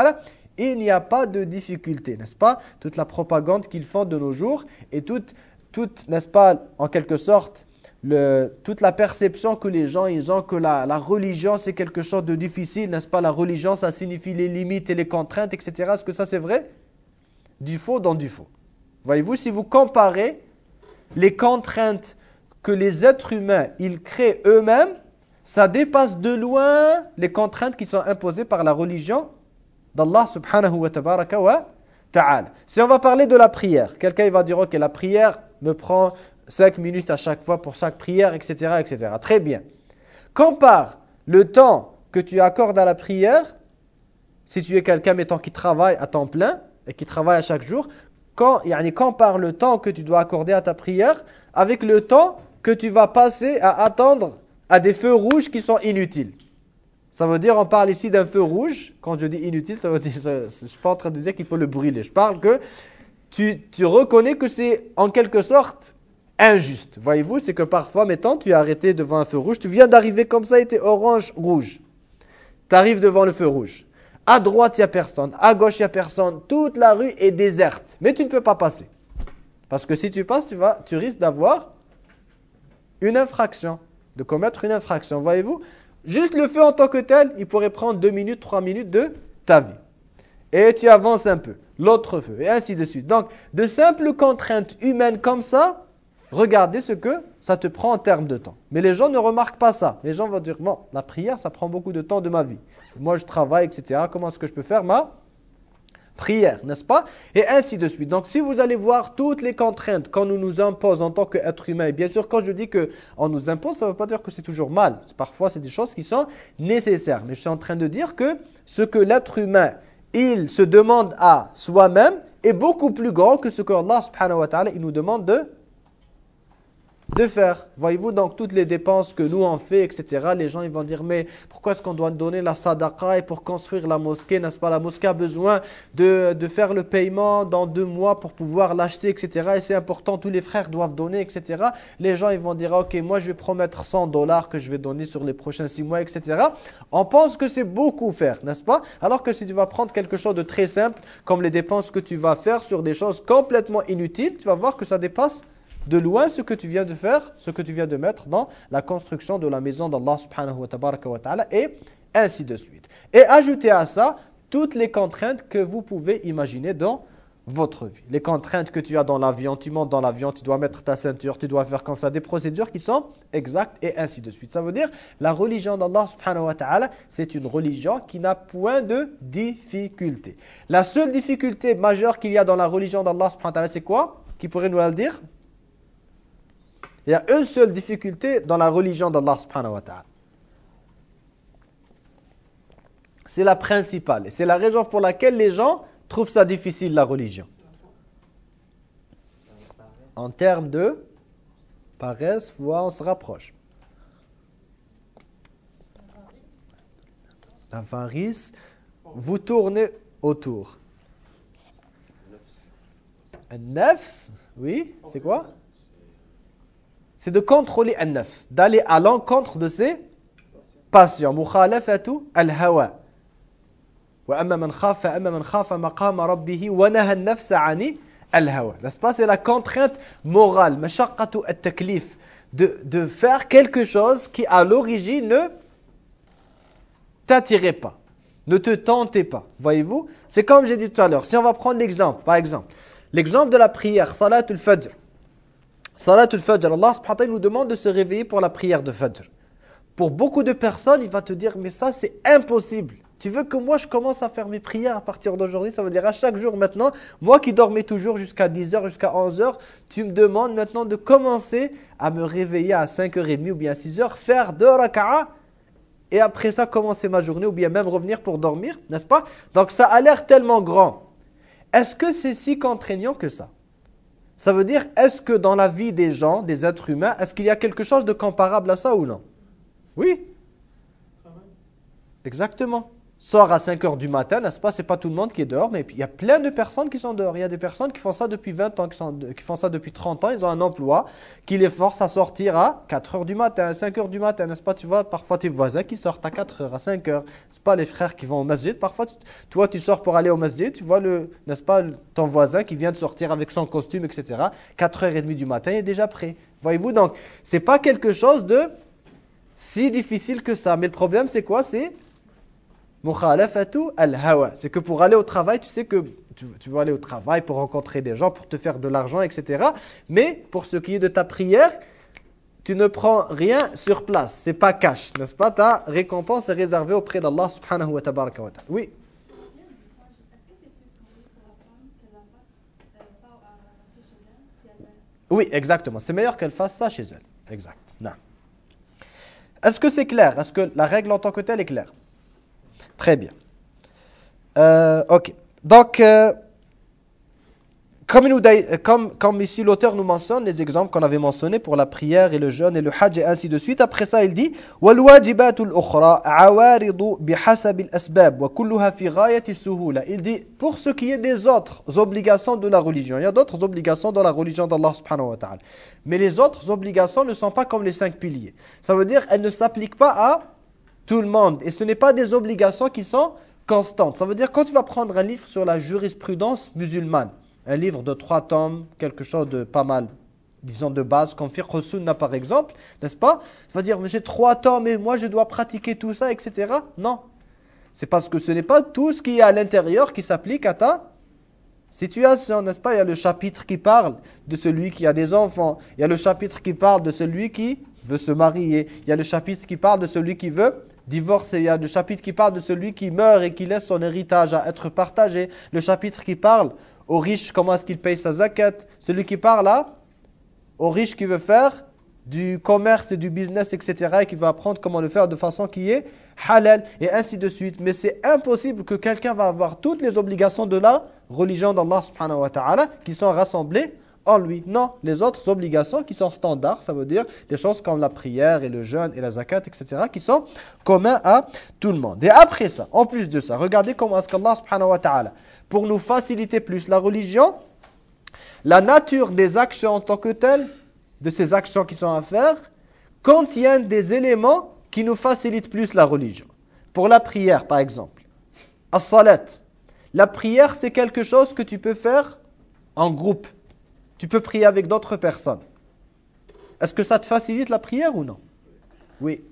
il n'y a pas de difficulté, n'est-ce pas? Toute la propagande qu'ils font de nos jours et toute, toute n'est-ce pas, en quelque sorte, le, toute la perception que les gens ils ont que la, la religion c'est quelque chose de difficile, n'est-ce pas? La religion ça signifie les limites et les contraintes, et cetera. Est-ce que ça c'est vrai? Du faux dans du faux. Voyez-vous, si vous comparez les contraintes que les êtres humains ils créent eux-mêmes, ça dépasse de loin les contraintes qui sont imposées par la religion d'Allah subhanahu wa tabaraka wa ta'ala. Si on va parler de la prière, quelqu'un il va dire ok, la prière me prend cinq minutes à chaque fois pour chaque prière, et cetera, et cetera. Très bien. Compare le temps que tu accordes à la prière, si tu es quelqu'un mettons qui travaille à temps plein et qui travaille à chaque jour, quand, yani, compare le temps que tu dois accorder à ta prière avec le temps que tu vas passer à attendre à des feux rouges qui sont inutiles. Ça veut dire, on parle ici d'un feu rouge. Quand je dis inutile, ça veut dire, ça, je ne suis pas en train de dire qu'il faut le brûler. Je parle que tu, tu reconnais que c'est en quelque sorte injuste. Voyez-vous, c'est que parfois, mettons, tu es arrêté devant un feu rouge. Tu viens d'arriver comme ça, il était orange, rouge. Tu arrives devant le feu rouge. À droite, il n'y a personne. À gauche, il n'y a personne. Toute la rue est déserte. Mais tu ne peux pas passer. Parce que si tu passes, tu, vas, tu risques d'avoir une infraction. De commettre une infraction. Voyez-vous, juste le feu en tant que tel, il pourrait prendre deux minutes, trois minutes de ta vie. Et tu avances un peu. L'autre feu. Et ainsi de suite. Donc, de simples contraintes humaines comme ça, regardez ce que ça te prend en termes de temps. Mais les gens ne remarquent pas ça. Les gens vont dire, bon, la prière, ça prend beaucoup de temps de ma vie. Moi, je travaille, et cetera. Comment est-ce que je peux faire ma prière, n'est-ce pas? Et ainsi de suite. Donc, si vous allez voir toutes les contraintes qu'on nous, nous impose en tant qu'être humain, et bien sûr, quand je dis qu'on nous impose, ça ne veut pas dire que c'est toujours mal. Parfois, c'est des choses qui sont nécessaires. Mais je suis en train de dire que ce que l'être humain, il se demande à soi-même, est beaucoup plus grand que ce que Allah subhanahu wa ta'ala, il nous demande de de faire. Voyez-vous, donc toutes les dépenses que nous on fait, et cetera. Les gens ils vont dire, mais pourquoi est-ce qu'on doit donner la sadaqa et pour construire la mosquée, n'est-ce pas? La mosquée a besoin de, de faire le paiement dans deux mois pour pouvoir l'acheter, et cetera. Et c'est important, tous les frères doivent donner, et cetera. Les gens ils vont dire, ok, moi je vais promettre cent dollars que je vais donner sur les prochains six mois, et cetera. On pense que c'est beaucoup faire, n'est-ce pas? Alors que si tu vas prendre quelque chose de très simple, comme les dépenses que tu vas faire sur des choses complètement inutiles, tu vas voir que ça dépasse de loin ce que tu viens de faire, ce que tu viens de mettre dans la construction de la maison d'Allah subhanahu wa tabaraka wa ta'ala et ainsi de suite. Et ajoutez à ça toutes les contraintes que vous pouvez imaginer dans votre vie. Les contraintes que tu as dans l'avion, tu montes dans l'avion, tu dois mettre ta ceinture, tu dois faire comme ça, des procédures qui sont exactes et ainsi de suite. Ça veut dire la religion d'Allah subhanahu wa ta'ala, c'est une religion qui n'a point de difficulté. La seule difficulté majeure qu'il y a dans la religion d'Allah subhanahu wa ta'ala, c'est quoi? Qui pourrait nous la dire? Il y a une seule difficulté dans la religion d'Allah subhanahu wa ta'ala. C'est la principale. Et c'est la raison pour laquelle les gens trouvent ça difficile, la religion. En termes de paresse, foi, on se rapproche. Avarice, vous tournez autour. Un nafs, oui, c'est quoi? C'est de contrôler un nafs, d'aller à l'encontre de ses passions. Mukhalafatu al-hawa. Wa amma man khafa amma man khafa maqama rabbih wa naha an-nafsa 'ani al-hawa. N'est-ce pas? C'est la contrainte morale, mashaqqatu at-taklif, de de faire quelque chose qui à l'origine ne t'attirait pas, ne te tentait pas. Voyez-vous? C'est comme j'ai dit tout à l'heure. Si on va prendre l'exemple, par exemple, l'exemple de la prière, salatul fajr. Salatul Fajr, Allah subhanahu wa ta'ala nous demande de se réveiller pour la prière de Fajr. Pour beaucoup de personnes, il va te dire, mais ça c'est impossible. Tu veux que moi je commence à faire mes prières à partir d'aujourd'hui? Ça veut dire à chaque jour maintenant, moi qui dormais toujours jusqu'à dix heures, jusqu'à onze heures, tu me demandes maintenant de commencer à me réveiller à cinq heures trente ou bien à six heures, faire deux raka'a et après ça commencer ma journée ou bien même revenir pour dormir, n'est-ce pas? Donc ça a l'air tellement grand. Est-ce que c'est si contraignant que ça? Ça veut dire, est-ce que dans la vie des gens, des êtres humains, est-ce qu'il y a quelque chose de comparable à ça ou non? Oui. Exactement. sort à cinq heures du matin, n'est-ce pas? C'est pas tout le monde qui est dehors, mais il y a plein de personnes qui sont dehors. Il y a des personnes qui font ça depuis vingt ans, qui, sont, qui font ça depuis trente ans. Ils ont un emploi qui les force à sortir à quatre heures du matin, à cinq heures du matin, n'est-ce pas? Tu vois, parfois tes voisins qui sortent à quatre heures, à cinq heures. C'est pas les frères qui vont au masjid. Parfois, tu, toi, tu sors pour aller au masjid, tu vois, le, n'est-ce pas, ton voisin qui vient de sortir avec son costume, et cetera. quatre heures trente du matin, il est déjà prêt. Voyez-vous, donc, c'est pas quelque chose de si difficile que ça. Mais le problème, c'est quoi? C'est mukhalafatu al-hawa. C'est que pour aller au travail, tu sais que tu, tu vas aller au travail pour rencontrer des gens, pour te faire de l'argent, et cetera. Mais pour ce qui est de ta prière, tu ne prends rien sur place. C'est pas cash, n'est-ce pas? Ta récompense est réservée auprès d'Allah subhanahu wa tabaraka wa ta'ala. Oui. Oui, exactement. C'est meilleur qu'elle fasse ça chez elle. Exact. Non. Est-ce que c'est clair? Est-ce que la règle en tant que telle est claire? Très bien. Euh, ok. Donc, euh, comme, nous, comme, comme ici l'auteur nous mentionne les exemples qu'on avait mentionnés pour la prière et le jeûne et le hajj et ainsi de suite. Après ça, il dit وَالْوَاجِبَاتُ الْأُخْرَى عَوَارِضُ بِحَسَبِ الْأَسْبَابِ وَكُلُّهَا فِي غَايَةِ السُّهُولَةِ. Il dit, pour ce qui est des autres obligations de la religion, il y a d'autres obligations dans la religion d'Allah subhanahu wa ta'ala. Mais les autres obligations ne sont pas comme les cinq piliers. Ça veut dire qu'elles ne s'appliquent pas à tout le monde. Et ce n'est pas des obligations qui sont constantes. Ça veut dire quand tu vas prendre un livre sur la jurisprudence musulmane, un livre de trois tomes, quelque chose de pas mal, disons de base, comme Fiqh Sunna par exemple, n'est-ce pas? Tu vas dire, mais j'ai trois tomes et moi je dois pratiquer tout ça, et cetera. Non. C'est parce que ce n'est pas tout ce qui est à l'intérieur qui s'applique à ta situation, n'est-ce pas? Il y a le chapitre qui parle de celui qui a des enfants. Il y a le chapitre qui parle de celui qui veut se marier. Il y a le chapitre qui parle de celui qui veut divorcer. Il y a le chapitre qui parle de celui qui meurt et qui laisse son héritage à être partagé. Le chapitre qui parle aux riches, comment est-ce qu'il paye sa zakat. Celui qui parle là, aux riches qui veut faire du commerce et du business, et cetera. Et qui veut apprendre comment le faire de façon qui est halal et ainsi de suite. Mais c'est impossible que quelqu'un va avoir toutes les obligations de la religion d'Allah subhanahu wa ta'ala qui sont rassemblées en lui. Non, les autres obligations qui sont standards, ça veut dire des choses comme la prière et le jeûne et la zakat, et cetera qui sont communs à tout le monde. Et après ça, en plus de ça, regardez comment est-ce qu'Allah subhanahu wa ta'ala, pour nous faciliter plus la religion, la nature des actions en tant que telles, de ces actions qui sont à faire, contiennent des éléments qui nous facilitent plus la religion. Pour la prière, par exemple, as-salat. La prière, c'est quelque chose que tu peux faire en groupe. Tu peux prier avec d'autres personnes. Est-ce que ça te facilite la prière ou non? Oui.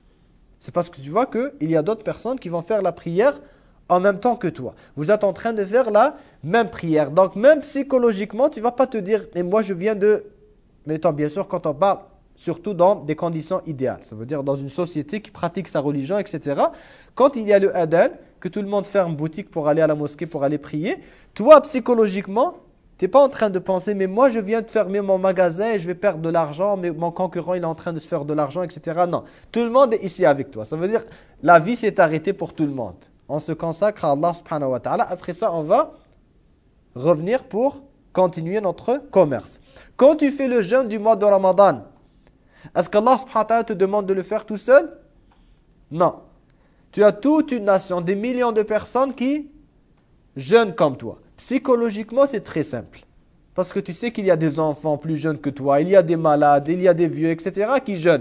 C'est parce que tu vois qu'il y a d'autres personnes qui vont faire la prière en même temps que toi. Vous êtes en train de faire la même prière. Donc même psychologiquement, tu ne vas pas te dire « mais moi je viens de… » Mais étant bien sûr, quand on parle, surtout dans des conditions idéales. Ça veut dire dans une société qui pratique sa religion, et cetera. Quand il y a le adhan, que tout le monde ferme boutique pour aller à la mosquée, pour aller prier, toi psychologiquement, tu n'es pas en train de penser, mais moi je viens de fermer mon magasin et je vais perdre de l'argent, mais mon concurrent il est en train de se faire de l'argent, et cetera. Non, tout le monde est ici avec toi. Ça veut dire la vie s'est arrêtée pour tout le monde. On se consacre à Allah subhanahu wa ta'ala. Après ça, on va revenir pour continuer notre commerce. Quand tu fais le jeûne du mois de Ramadan, est-ce qu'Allah subhanahu wa ta'ala te demande de le faire tout seul? Non. Tu as toute une nation, des millions de personnes qui jeûnent comme toi. Psychologiquement, c'est très simple. Parce que tu sais qu'il y a des enfants plus jeunes que toi, il y a des malades, il y a des vieux, et cetera qui jeûnent.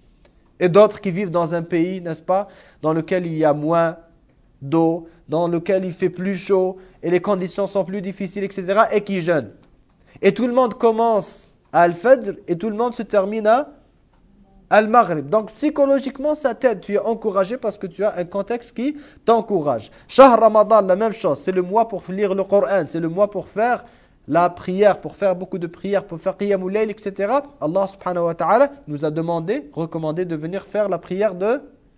Et d'autres qui vivent dans un pays, n'est-ce pas, dans lequel il y a moins d'eau, dans lequel il fait plus chaud, et les conditions sont plus difficiles, et cetera, et qui jeûnent. Et tout le monde commence à Al-Fajr, et tout le monde se termine à Al-Maghrib. Donc psychologiquement, ça t'aide. Tu es encouragé parce que tu as un contexte qui t'encourage. Shahr Ramadan, la même chose. C'est le mois pour lire le Coran. C'est le mois pour faire la prière, pour faire beaucoup de prières, pour faire Qiyamul Layl, et cetera. Allah subhanahu wa ta'ala nous a demandé, recommandé de venir faire la prière de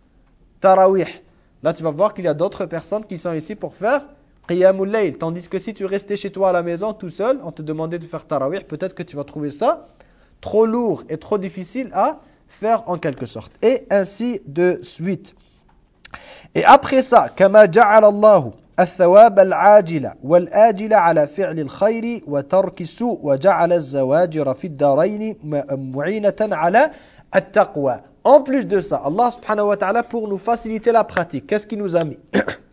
Tarawih. Là, tu vas voir qu'il y a d'autres personnes qui sont ici pour faire Qiyamul Layl. Tandis que si tu restais chez toi à la maison tout seul, on te demandait de faire Tarawih, peut-être que tu vas trouver ça trop lourd et trop difficile à faire en quelque sorte. Et ainsi de suite. Et après ça, كما جعل الله الثواب العاجل والآجل على فعل الخير وترك السوء وجعل الزواجر في الدارين معينة على التقوى En plus de ça, Allah subhanahu wa ta'ala, pour nous faciliter la pratique, qu'est-ce qu'il nous a mis?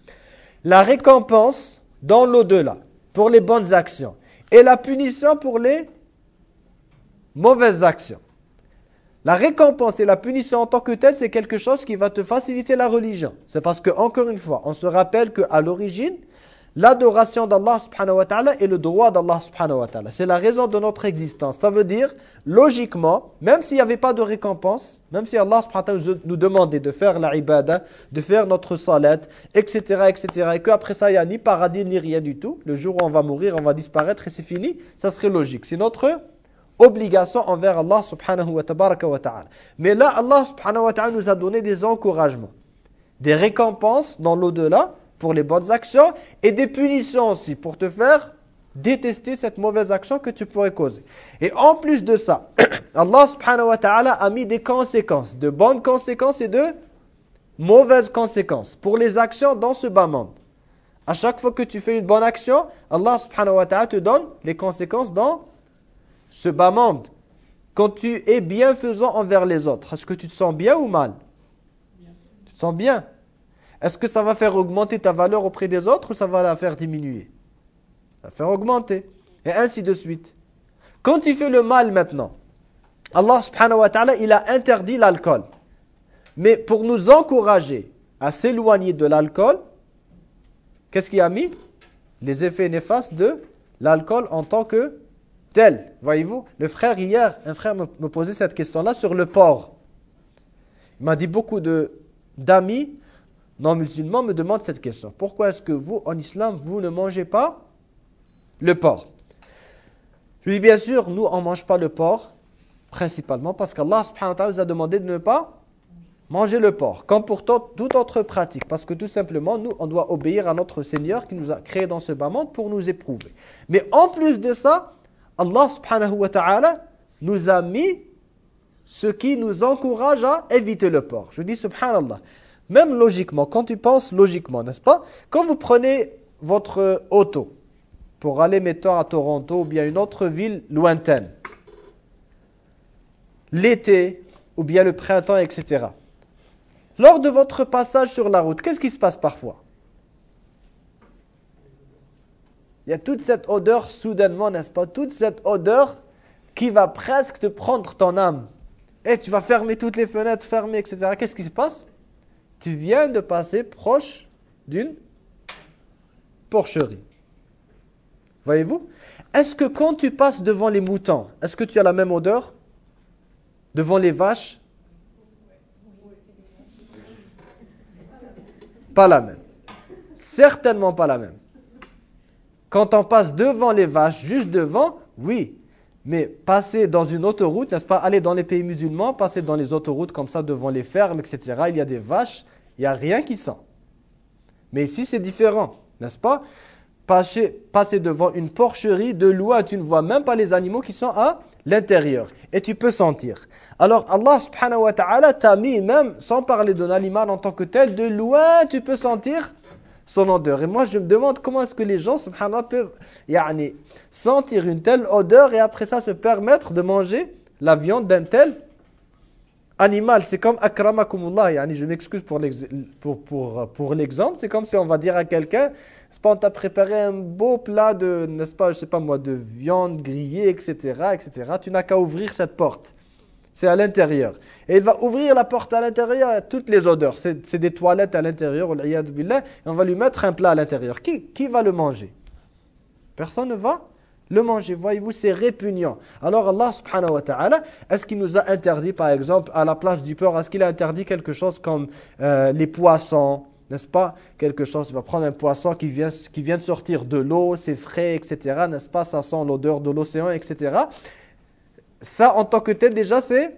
La récompense dans l'au-delà, pour les bonnes actions, et la punition pour les mauvaises actions. La récompense et la punition en tant que telle, c'est quelque chose qui va te faciliter la religion. C'est parce que, encore une fois, on se rappelle qu'à l'origine, l'adoration d'Allah subhanahu wa ta'ala est le droit d'Allah subhanahu wa ta'ala. C'est la raison de notre existence. Ça veut dire, logiquement, même s'il n'y avait pas de récompense, même si Allah subhanahu wa ta'ala nous demandait de faire la ibadah, de faire notre salat, et cetera, et cetera, et qu'après ça, il n'y a ni paradis ni rien du tout, le jour où on va mourir, on va disparaître et c'est fini, ça serait logique. C'est notre obligation envers Allah subhanahu wa ta'ala. Mais là, Allah subhanahu wa ta'ala nous a donné des encouragements, des récompenses dans l'au-delà pour les bonnes actions et des punitions aussi pour te faire détester cette mauvaise action que tu pourrais causer. Et en plus de ça, Allah subhanahu wa ta'ala a mis des conséquences, de bonnes conséquences et de mauvaises conséquences pour les actions dans ce bas monde. À chaque fois que tu fais une bonne action, Allah subhanahu wa ta'ala te donne les conséquences dans ce bas monde. Quand tu es bienfaisant envers les autres, est-ce que tu te sens bien ou mal? Bien. Tu te sens bien? Est-ce que ça va faire augmenter ta valeur auprès des autres ou ça va la faire diminuer? Ça va faire augmenter. Et ainsi de suite. Quand tu fais le mal maintenant, Allah subhanahu wa ta'ala, il a interdit l'alcool. Mais pour nous encourager à s'éloigner de l'alcool, qu'est-ce qu'il a mis? Les effets néfastes de l'alcool en tant que tel. Voyez-vous, le frère hier, un frère me, me posait cette question-là sur le porc. Il m'a dit beaucoup de d'amis non musulmans me demandent cette question. Pourquoi est-ce que vous, en islam, vous ne mangez pas le porc? Je lui dis bien sûr, nous, on ne mange pas le porc, principalement parce qu'Allah subhanahu wa ta'ala nous a demandé de ne pas manger le porc, comme pour toute autre pratique. Parce que tout simplement, nous, on doit obéir à notre Seigneur qui nous a créés dans ce bas monde pour nous éprouver. Mais en plus de ça, Allah subhanahu wa ta'ala nous a mis ce qui nous encourage à éviter le porc. Je dis subhanallah. Même logiquement, quand tu penses logiquement, n'est-ce pas? Quand vous prenez votre auto pour aller, mettons, à Toronto ou bien une autre ville lointaine, l'été ou bien le printemps, et cetera. Lors de votre passage sur la route, qu'est-ce qui se passe parfois? Il y a toute cette odeur soudainement, n'est-ce pas? Toute cette odeur qui va presque te prendre ton âme. Et tu vas fermer toutes les fenêtres, fermer, et cetera. Qu'est-ce qui se passe? Tu viens de passer proche d'une porcherie. Voyez-vous? Est-ce que quand tu passes devant les moutons, est-ce que tu as la même odeur? Devant les vaches? Pas la même. Certainement pas la même. Quand on passe devant les vaches, juste devant, oui. Mais passer dans une autoroute, n'est-ce pas? Aller dans les pays musulmans, passer dans les autoroutes comme ça, devant les fermes, et cetera. Il y a des vaches, il n'y a rien qui sent. Mais ici, c'est différent, n'est-ce pas? Passer, passer devant une porcherie, de loin, tu ne vois même pas les animaux qui sont à l'intérieur. Et tu peux sentir. Alors, Allah subhanahu wa ta'ala t'a mis même, sans parler d'un animal en tant que tel, de loin, tu peux sentir son odeur. Et moi, je me demande comment est-ce que les gens, subhanallah, peuvent yani, sentir une telle odeur et après ça se permettre de manger la viande d'un tel animal. C'est comme akramakumullah. Yani, je m'excuse pour l'exemple. Pour, pour, pour l'exemple. C'est comme si on va dire à quelqu'un, c'est pas, on t'a préparé un beau plat de, n'est-ce pas, je sais pas moi, de viande grillée, et cetera, et cetera. Tu n'as qu'à ouvrir cette porte. C'est à l'intérieur. Et il va ouvrir la porte à l'intérieur, toutes les odeurs. C'est, c'est des toilettes à l'intérieur, et on va lui mettre un plat à l'intérieur. Qui, qui va le manger? Personne ne va le manger. Voyez-vous, c'est répugnant. Alors Allah subhanahu wa ta'ala, est-ce qu'il nous a interdit, par exemple, à la place du porc, est-ce qu'il a interdit quelque chose comme euh, les poissons, n'est-ce pas? Quelque chose, tu vas prendre un poisson qui vient, qui vient de sortir de l'eau, c'est frais, et cetera. N'est-ce pas? Ça sent l'odeur de l'océan, et cetera. Ça, en tant que tel, déjà, c'est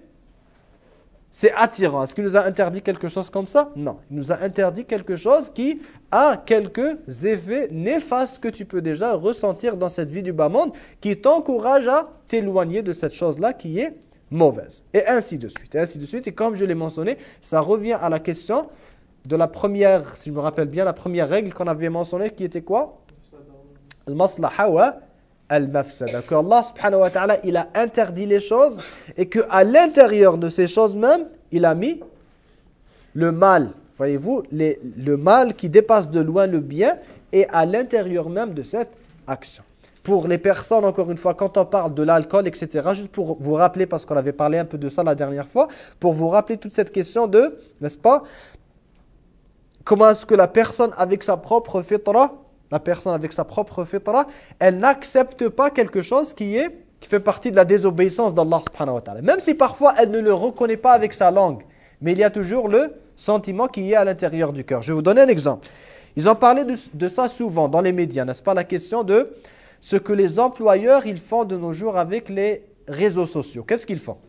c'est attirant. Est-ce qu'il nous a interdit quelque chose comme ça? Non. Il nous a interdit quelque chose qui a quelques effets néfastes que tu peux déjà ressentir dans cette vie du bas monde, qui t'encourage à t'éloigner de cette chose-là qui est mauvaise. Et ainsi de suite. Et ainsi de suite. Et comme je l'ai mentionné, ça revient à la question de la première, si je me rappelle bien, la première règle qu'on avait mentionnée, qui était quoi? Al-maslaha wa al-mafsada. Que Allah subhanahu wa ta'ala, il a interdit les choses et qu'à l'intérieur de ces choses même, il a mis le mal. Voyez-vous, les, le mal qui dépasse de loin le bien est à l'intérieur même de cette action. Pour les personnes, encore une fois, quand on parle de l'alcool, et cetera, juste pour vous rappeler, parce qu'on avait parlé un peu de ça la dernière fois, pour vous rappeler toute cette question de, n'est-ce pas, comment est-ce que la personne avec sa propre fitra, la personne avec sa propre fitra, elle n'accepte pas quelque chose qui est, qui fait partie de la désobéissance d'Allah subhanahu wa ta'ala. Même si parfois elle ne le reconnaît pas avec sa langue, mais il y a toujours le sentiment qui est à l'intérieur du cœur. Je vais vous donner un exemple. Ils ont parlé de, de ça souvent dans les médias, n'est-ce pas, la question de ce que les employeurs ils font de nos jours avec les réseaux sociaux. Qu'est-ce qu'ils font?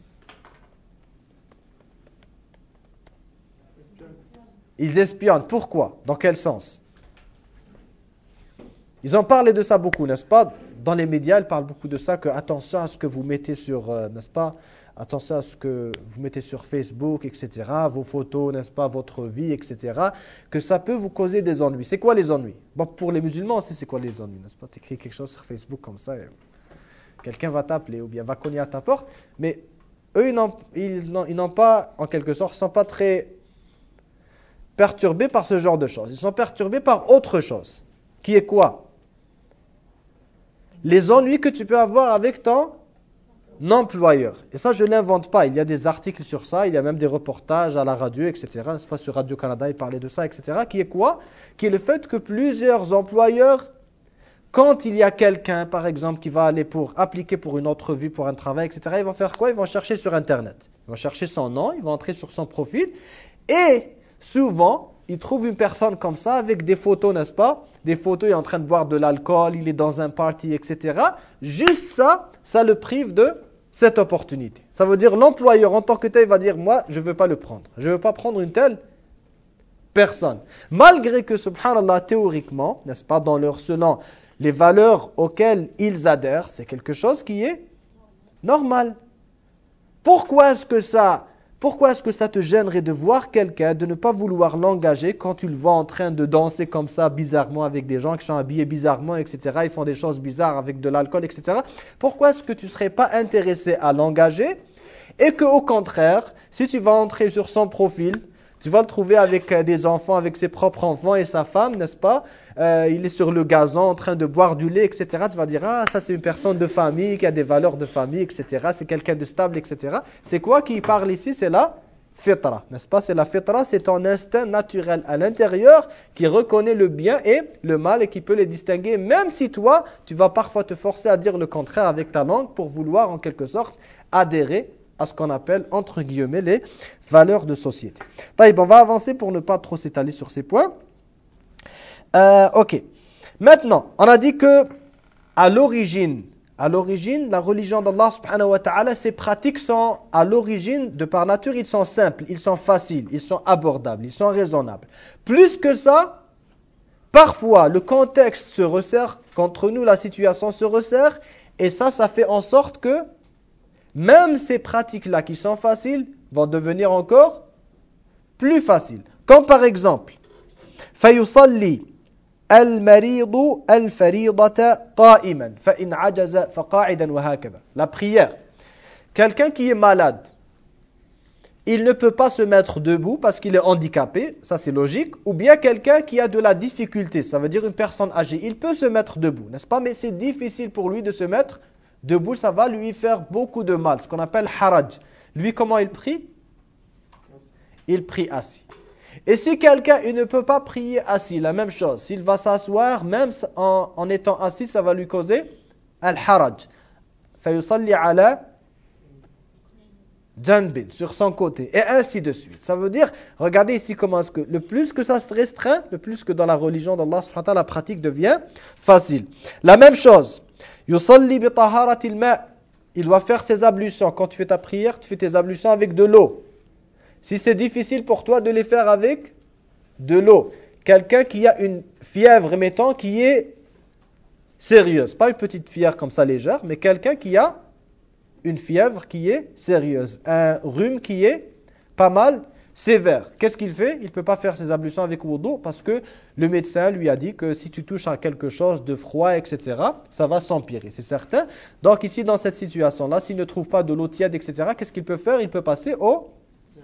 Ils espionnent. Pourquoi? Dans quel sens? Ils ont parlé de ça beaucoup, n'est-ce pas? Dans les médias, ils parlent beaucoup de ça, que attention à ce que vous mettez sur, euh, n'est-ce pas? Attention à ce que vous mettez sur Facebook, et cetera. Vos photos, n'est-ce pas? Votre vie, et cetera. Que ça peut vous causer des ennuis. C'est quoi les ennuis? Bon, pour les musulmans aussi, c'est quoi les ennuis, n'est-ce pas? Tu écris quelque chose sur Facebook comme ça, et quelqu'un va t'appeler ou bien va cogner à ta porte. Mais eux, ils n'ont, ils n'ont, ils n'ont pas, en quelque sorte, ils ne sont pas très perturbés par ce genre de choses. Ils sont perturbés par autre chose. Qui est quoi? Les ennuis que tu peux avoir avec ton employeur. Et ça, je ne l'invente pas. Il y a des articles sur ça, il y a même des reportages à la radio, et cetera. N'est-ce pas, sur Radio-Canada, ils parlaient de ça, et cetera. Qui est quoi? Qui est le fait que plusieurs employeurs, quand il y a quelqu'un, par exemple, qui va aller pour appliquer pour une entrevue, pour un travail, et cetera, ils vont faire quoi? Ils vont chercher sur Internet. Ils vont chercher son nom, ils vont entrer sur son profil. Et souvent, ils trouvent une personne comme ça avec des photos, n'est-ce pas? Des photos, il est en train de boire de l'alcool, il est dans un party, et cetera. Juste ça, ça le prive de cette opportunité. Ça veut dire l'employeur en tant que tel va dire, moi, je ne veux pas le prendre. Je ne veux pas prendre une telle personne. Malgré que, subhanallah, théoriquement, n'est-ce pas, dans leur selon les valeurs auxquelles ils adhèrent, c'est quelque chose qui est normal. Pourquoi est-ce que ça... Pourquoi est-ce que ça te gênerait de voir quelqu'un, de ne pas vouloir l'engager quand tu le vois en train de danser comme ça bizarrement avec des gens qui sont habillés bizarrement, et cetera. Ils font des choses bizarres avec de l'alcool, et cetera. Pourquoi est-ce que tu ne serais pas intéressé à l'engager? Et qu'au contraire, si tu vas entrer sur son profil, tu vas le trouver avec des enfants, avec ses propres enfants et sa femme, n'est-ce pas? Euh, il est sur le gazon en train de boire du lait, et cetera. Tu vas dire, ah, ça c'est une personne de famille, qui a des valeurs de famille, et cetera. C'est quelqu'un de stable, et cetera. C'est quoi qui parle ici? C'est la fitra, n'est-ce pas? C'est la fitra, c'est ton instinct naturel à l'intérieur qui reconnaît le bien et le mal et qui peut les distinguer, même si toi, tu vas parfois te forcer à dire le contraire avec ta langue pour vouloir en quelque sorte adhérer à ce qu'on appelle, entre guillemets, les valeurs de société. Taïb, on va avancer pour ne pas trop s'étaler sur ces points. Euh, ok. Maintenant, on a dit que à l'origine, à l'origine, la religion d'Allah subhanahu wa ta'ala, ses pratiques sont, à l'origine, de par nature, ils sont simples, ils sont faciles, ils sont abordables, ils sont raisonnables. Plus que ça, parfois, le contexte se resserre, contre nous, la situation se resserre, et ça, ça fait en sorte que même ces pratiques-là qui sont faciles vont devenir encore plus faciles. Comme par exemple, فَيُصَلِّي الْمَرِيضُ الْفَرِيضَةَ قَائِمًا فَإِنْ عَجَزَ فَقَاعِدًا وَهَكَذا. La prière. Quelqu'un qui est malade, il ne peut pas se mettre debout parce qu'il est handicapé, ça c'est logique, ou bien quelqu'un qui a de la difficulté, ça veut dire une personne âgée, il peut se mettre debout, n'est-ce pas? Mais c'est difficile pour lui de se mettre debout, ça va lui faire beaucoup de mal, ce qu'on appelle haraj. Lui, comment il prie? Il prie assis. Et si quelqu'un il ne peut pas prier assis, la même chose, s'il va s'asseoir, même en, en étant assis, ça va lui causer al-haraj. Fayusalli ala janbin, sur son côté, et ainsi de suite. Ça veut dire, regardez ici comment est-ce que, le plus que ça se restreint, le plus que dans la religion d'Allah subhanahu wa ta'ala, la pratique devient facile. La même chose, yusalli bi taharatil ma', il doit faire ses ablutions. Quand tu fais ta prière, tu fais tes ablutions avec de l'eau. Si c'est difficile pour toi de les faire avec de l'eau, quelqu'un qui a une fièvre, mettons, qui est sérieuse, pas une petite fièvre comme ça légère, mais quelqu'un qui a une fièvre qui est sérieuse, un rhume qui est pas mal sévère. Qu'est-ce qu'il fait? Il ne peut pas faire ses ablutions avec wudu parce que le médecin lui a dit que si tu touches à quelque chose de froid, et cetera, ça va s'empirer, c'est certain. Donc ici, dans cette situation-là, s'il ne trouve pas de l'eau tiède, et cetera, qu'est-ce qu'il peut faire? Il peut passer au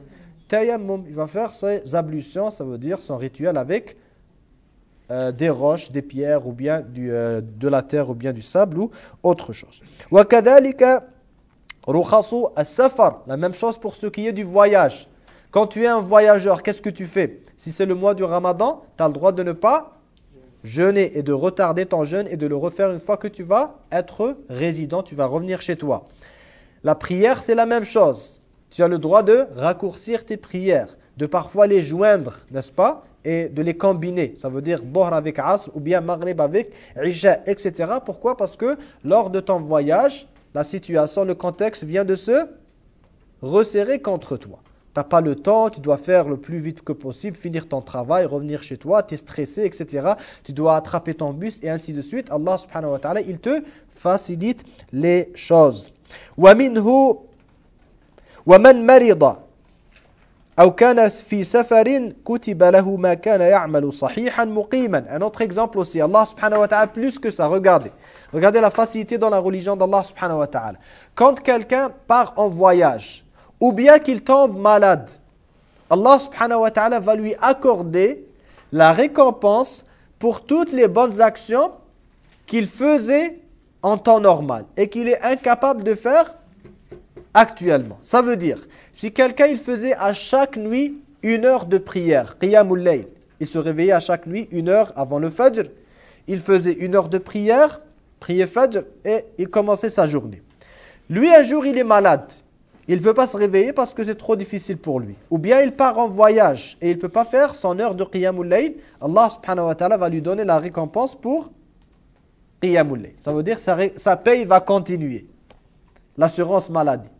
tayammum. Il va faire ses ablutions, ça veut dire son rituel avec euh, des roches, des pierres, ou bien du, euh, de la terre, ou bien du sable, ou autre chose. وَكَذَلِكَ رُخَصُ السَّفَرِ. La même chose pour ce qui est du voyage. Quand tu es un voyageur, qu'est-ce que tu fais? Si c'est le mois du Ramadan, tu as le droit de ne pas jeûner et de retarder ton jeûne et de le refaire une fois que tu vas être résident, tu vas revenir chez toi. La prière, c'est la même chose. Tu as le droit de raccourcir tes prières, de parfois les joindre, n'est-ce pas? Et de les combiner. Ça veut dire Dhuhr avec Asr ou bien Maghrib avec Isha, et cetera. Pourquoi? Parce que lors de ton voyage, la situation, le contexte vient de se resserrer contre toi. Tu n'as pas le temps, tu dois faire le plus vite que possible, finir ton travail, revenir chez toi, tu es stressé, et cetera. Tu dois attraper ton bus et ainsi de suite. Allah subhanahu wa ta'ala, il te facilite les choses. وَمِنْهُ وَمَنْ مَرِضَ أَوْ كَانَ فِي سَفَرٍ كُتِبَ لَهُ مَا كَانَ يَعْمَلُ صَحِيحًا مُقِيمًا. Un autre exemple aussi, Allah subhanahu wa ta'ala, plus que ça, regardez. Regardez la facilité dans la religion d'Allah subhanahu wa ta'ala. Quand quelqu'un part en voyage, ou bien qu'il tombe malade, Allah subhanahu wa ta'ala va lui accorder la récompense pour toutes les bonnes actions qu'il faisait en temps normal et qu'il est incapable de faire actuellement. Ça veut dire, si quelqu'un il faisait à chaque nuit une heure de prière, qiyamul layl, il se réveillait à chaque nuit une heure avant le fajr, il faisait une heure de prière, priait fajr et il commençait sa journée. Lui un jour il est malade. Il ne peut pas se réveiller parce que c'est trop difficile pour lui. Ou bien il part en voyage et il ne peut pas faire son heure de qiyamul layl. Allah subhanahu wa ta'ala va lui donner la récompense pour qiyamul layl. Ça veut dire que sa, sa paye va continuer. L'assurance maladie.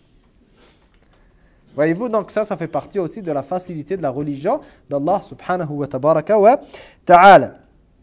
Voyez-vous, donc ça, ça fait partie aussi de la facilité de la religion d'Allah subhanahu wa tabaraka wa ta'ala.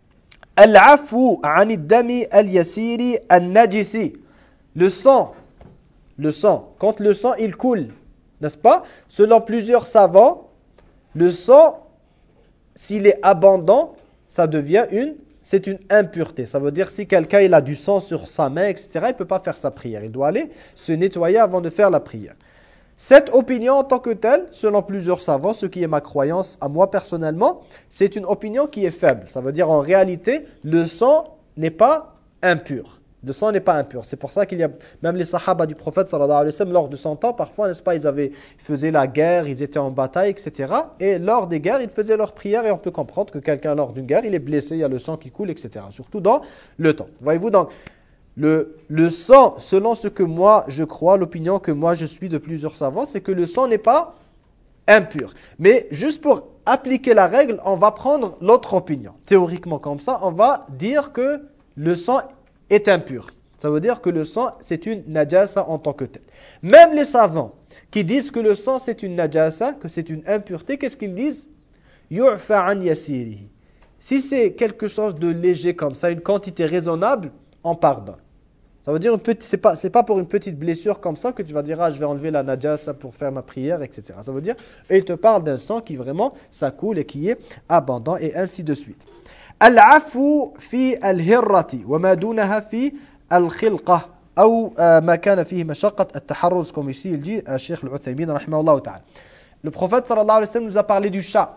Al-afu anid dami al-yasiri al-najisi. Le sang. Le sang, quand le sang il coule, n'est-ce pas? Selon plusieurs savants, le sang, s'il est abondant, ça devient une, c'est une impureté. Ça veut dire si quelqu'un il a du sang sur sa main, et cetera, il ne peut pas faire sa prière. Il doit aller se nettoyer avant de faire la prière. Cette opinion en tant que telle, selon plusieurs savants, ce qui est ma croyance à moi personnellement, c'est une opinion qui est faible. Ça veut dire en réalité, le sang n'est pas impur. Le sang n'est pas impur. C'est pour ça qu'il y a même les sahaba du prophète sallallahu alayhi wa sallam, lors de son temps, parfois, n'est-ce pas, ils, avaient, ils faisaient la guerre, ils étaient en bataille, et cetera. Et lors des guerres, ils faisaient leur prière et on peut comprendre que quelqu'un, lors d'une guerre, il est blessé, il y a le sang qui coule, et cetera. Surtout dans le temps. Voyez-vous, donc, le, le sang, selon ce que moi je crois, l'opinion que moi je suis de plusieurs savants, c'est que le sang n'est pas impur. Mais juste pour appliquer la règle, on va prendre l'autre opinion. Théoriquement comme ça, on va dire que le sang est impur. Ça veut dire que le sang, c'est une najasa en tant que tel. Même les savants qui disent que le sang, c'est une najasa, que c'est une impureté, qu'est-ce qu'ils disent? Yu'fa an yasirihi. Si c'est quelque chose de léger comme ça, une quantité raisonnable, on pardonne. Ça veut dire, ce n'est pas, c'est pas pour une petite blessure comme ça que tu vas dire, ah, je vais enlever la najasa pour faire ma prière, et cetera. Ça veut dire, et il te parle d'un sang qui vraiment, ça coule et qui est abondant, et ainsi de suite. Al-afu fi al-hirrati wa ma dunaha fi al-khilqa ou ma kana fihi mashaqqat at-taharruz, comme ici il dit Cheikh Al-Uthaymin rahimahullah ta'ala. Le prophète sallallahu alayhi wa sallam nous a parlé du chat.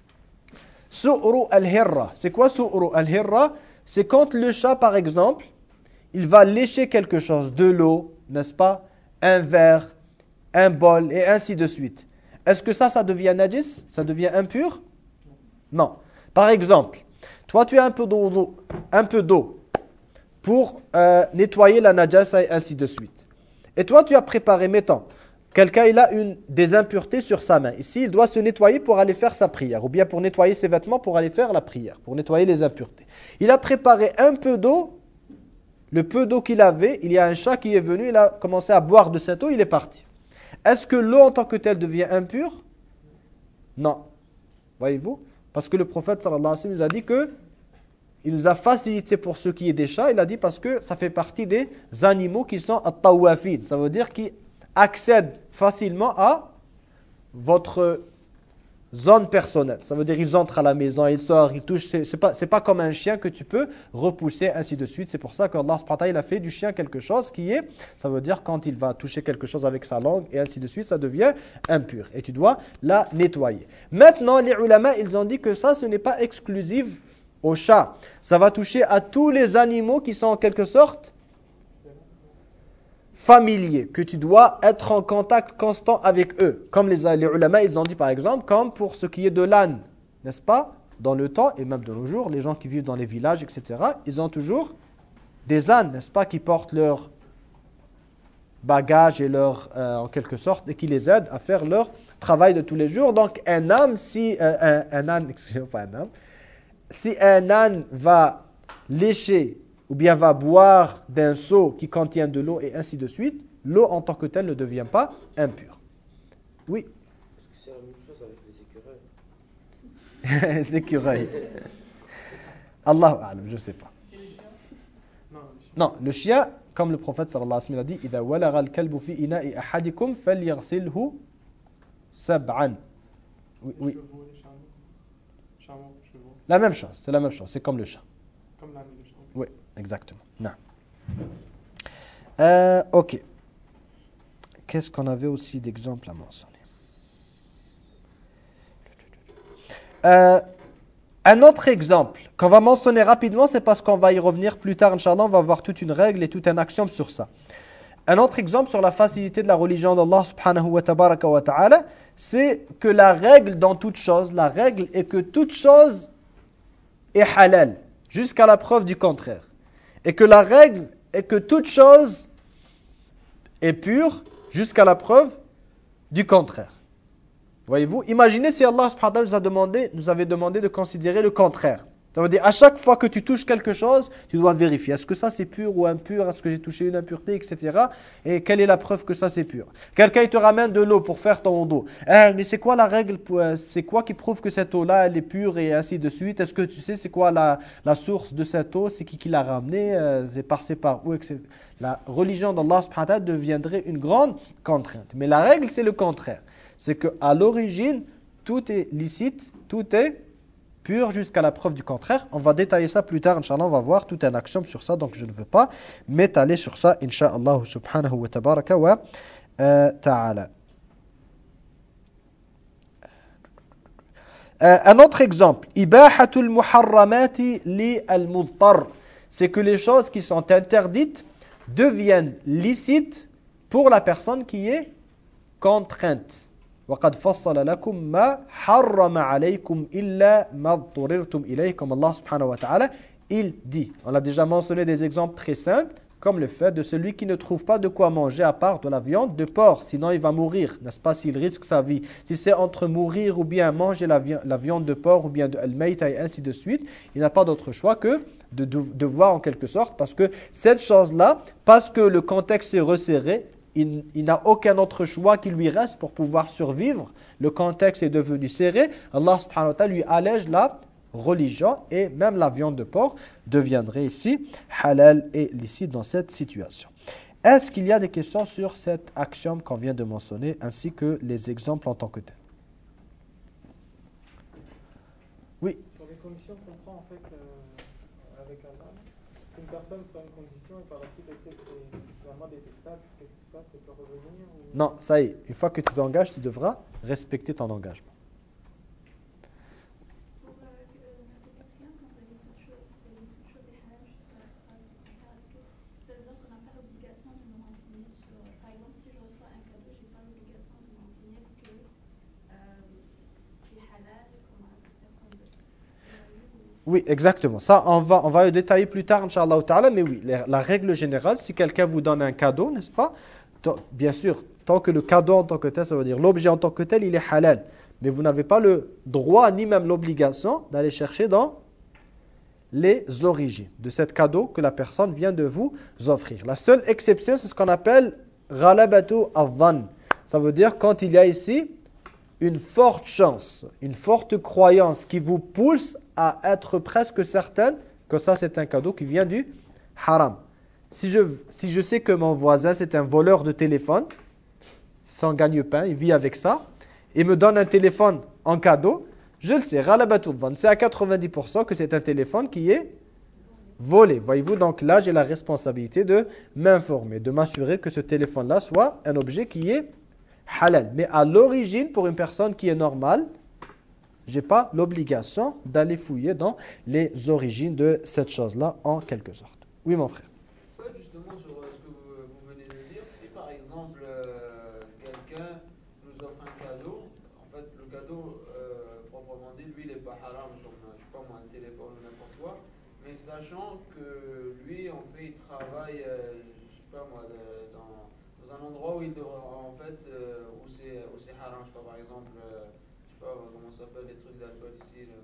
Su'ru al-hirra. C'est quoi su'ru al-hirra? C'est quand le chat, par exemple, il va lécher quelque chose, de l'eau, n'est-ce pas? Un verre, un bol, et ainsi de suite. Est-ce que ça, ça devient najis? Ça devient impur? Non. Par exemple, toi, tu as un peu d'eau, un peu d'eau pour euh, nettoyer la najasa et ainsi de suite. Et toi, tu as préparé, mettons, quelqu'un il a une, des impuretés sur sa main. Ici, il doit se nettoyer pour aller faire sa prière, ou bien pour nettoyer ses vêtements pour aller faire la prière, pour nettoyer les impuretés. Il a préparé un peu d'eau. Le peu d'eau qu'il avait, il y a un chat qui est venu, il a commencé à boire de cette eau, il est parti. Est-ce que l'eau en tant que telle devient impure? Non. Voyez-vous? Parce que le prophète sallallahu alayhi wa sallam nous a dit que il nous a facilité pour ce qui est des chats. Il a dit parce que ça fait partie des animaux qui sont at-tawafin. Ça veut dire qui accèdent facilement à votre zone personnelle. Ça veut dire ils entrent à la maison, ils sortent, ils touchent. C'est, c'est pas, c'est pas comme un chien que tu peux repousser, ainsi de suite. C'est pour ça qu'Allah subhanahu wa ta'ala, il a fait du chien quelque chose qui est, ça veut dire quand il va toucher quelque chose avec sa langue, et ainsi de suite, ça devient impur. Et tu dois la nettoyer. Maintenant, les ulama, ils ont dit que ça, ce n'est pas exclusif au chat. Ça va toucher à tous les animaux qui sont en quelque sorte familiers, que tu dois être en contact constant avec eux. Comme les, les ulama, ils ont dit par exemple, comme pour ce qui est de l'âne, n'est-ce pas? Dans le temps, et même de nos jours, les gens qui vivent dans les villages, et cetera, ils ont toujours des ânes, n'est-ce pas, qui portent leurs bagages et leur, euh, en quelque sorte, et qui les aident à faire leur travail de tous les jours. Donc un âne, si, euh, un, un âne, excusez-moi, pas un âne, si un âne va lécher ou bien va boire d'un seau qui contient de l'eau et ainsi de suite, l'eau en tant que telle ne devient pas impure. Oui. Est-ce que c'est la même chose avec les écureuils? Les écureuils. Allahu a'lam, je ne sais pas. Et les chiens? Non, les chiens. Non, le chien, comme le prophète sallallahu alayhi wa sallam a dit, إِذَا وَلَغَ الْكَلْبُ فِي إِنَاءِ أَحَدِكُمْ فَلْيَغْسِلْهُ سَبْعًا. Oui, Les oui. chevaux, les chameaux. Chameaux, chevaux. La même chose, c'est la même chose, c'est comme le chat. Comme l'âne et le chameau. Oui, exactement. Non. Euh, ok. Qu'est-ce qu'on avait aussi d'exemples à mentionner? Euh, un autre exemple qu'on va mentionner rapidement, c'est parce qu'on va y revenir plus tard, Inch'Allah, on va voir toute une règle et tout un axiome sur ça. Un autre exemple sur la facilité de la religion d'Allah subhanahu wa tabaraka wa ta'ala, c'est que la règle dans toute chose, la règle est que toute chose est halal, jusqu'à la preuve du contraire. Et que la règle est que toute chose est pure, jusqu'à la preuve du contraire. Voyez-vous, imaginez si Allah subhanahu wa ta'ala nous a demandé, nous avait demandé de considérer le contraire. Ça veut dire, à chaque fois que tu touches quelque chose, tu dois vérifier. Est-ce que ça c'est pur ou impur? Est-ce que j'ai touché une impureté, et cetera. Et quelle est la preuve que ça c'est pur? Quelqu'un il te ramène de l'eau pour faire ton dos. Eh, mais c'est quoi la règle? C'est quoi qui prouve que cette eau-là, elle est pure et ainsi de suite? Est-ce que tu sais c'est quoi la, la source de cette eau? C'est qui qui l'a ramenée? euh, C'est passé par où, et cetera. La religion d'Allah subhanahu wa ta'ala deviendrait une grande contrainte. Mais la règle c'est le contraire. C'est qu'à l'origine, tout est licite, tout est pur jusqu'à la preuve du contraire. On va détailler ça plus tard, Inch'Allah, on va voir tout un axiome sur ça, donc je ne veux pas m'étaler sur ça, Inch'Allah subhanahu wa tabaraka wa euh, ta'ala. Euh, un autre exemple, ibahatul muharramati li al-mudtar, c'est que les choses qui sont interdites deviennent licites pour la personne qui est contrainte. وَقَدْ فَصَّلَ لَكُمْ مَا حَرَّمَ عَلَيْكُمْ إِلَّا مَا اضْطُرِرْتُمْ إِلَيْهِ, comme Allah subhanahu wa ta'ala, il dit. On a déjà mentionné des exemples très simples, comme le fait de celui qui ne trouve pas de quoi manger à part de la viande de porc, sinon il va mourir, n'est-ce pas, s'il risque sa vie. Si c'est entre mourir ou bien manger la, vi la viande de porc ou bien de al-mayta et ainsi de suite, il n'a pas d'autre choix que de, de, de voir en quelque sorte, parce que cette chose-là, parce que le contexte est resserré, il, il n'a aucun autre choix qui lui reste pour pouvoir survivre. Le contexte est devenu serré. Allah subhanahu wa ta'ala lui allège la religion et même la viande de porc deviendrait ici halal et licite dans cette situation. Est-ce qu'il y a des questions sur cet axiome qu'on vient de mentionner ainsi que les exemples en tant que tels? Oui. Sur les conditions qu'on prend en fait euh, avec un âne, si une personne prend une condition et par la suite elle sait que c'est finalement détestable, qu'est-ce qui se passe? Elle peut revenir ou... Non, ça y est. Une fois que tu t'engages, tu devras respecter ton engagement. Oui, exactement. Ça, on va, on va le détailler plus tard, Inch'Allah ta'ala. Mais oui, la, la règle générale, si quelqu'un vous donne un cadeau, n'est-ce pas? Bien sûr, tant que le cadeau en tant que tel, ça veut dire l'objet en tant que tel, il est halal. Mais vous n'avez pas le droit, ni même l'obligation, d'aller chercher dans les origines de cet cadeau que la personne vient de vous offrir. La seule exception, c'est ce qu'on appelle ghalabatu al-dhann. Ça veut dire quand il y a ici une forte chance, une forte croyance qui vous pousse à être presque certaine que ça c'est un cadeau qui vient du haram. Si je, si je sais que mon voisin c'est un voleur de téléphone, c'est son gagne-pain, il vit avec ça, et me donne un téléphone en cadeau, je le sais, ghalabatul dhann, c'est à quatre-vingt-dix pour cent que c'est un téléphone qui est volé. Voyez-vous, donc là, j'ai la responsabilité de m'informer, de m'assurer que ce téléphone-là soit un objet qui est halal. Mais à l'origine, pour une personne qui est normale, je n'ai pas l'obligation d'aller fouiller dans les origines de cette chose-là, en quelque sorte. Oui, mon frère. Justement, sur ce que vous, vous venez de dire, si par exemple, euh, quelqu'un nous offre un cadeau, en fait, le cadeau, euh, proprement dit, lui, il n'est pas haram, comme, je sais pas moi, un téléphone ou n'importe quoi, mais sachant que lui, en fait, il travaille, euh, je sais pas moi, de, dans, dans un endroit où il devra, en fait, euh, où c'est où c'est haram, je sais pas, par exemple, euh, je sais pas comment ça s'appelle, les trucs d'alcool ici, le,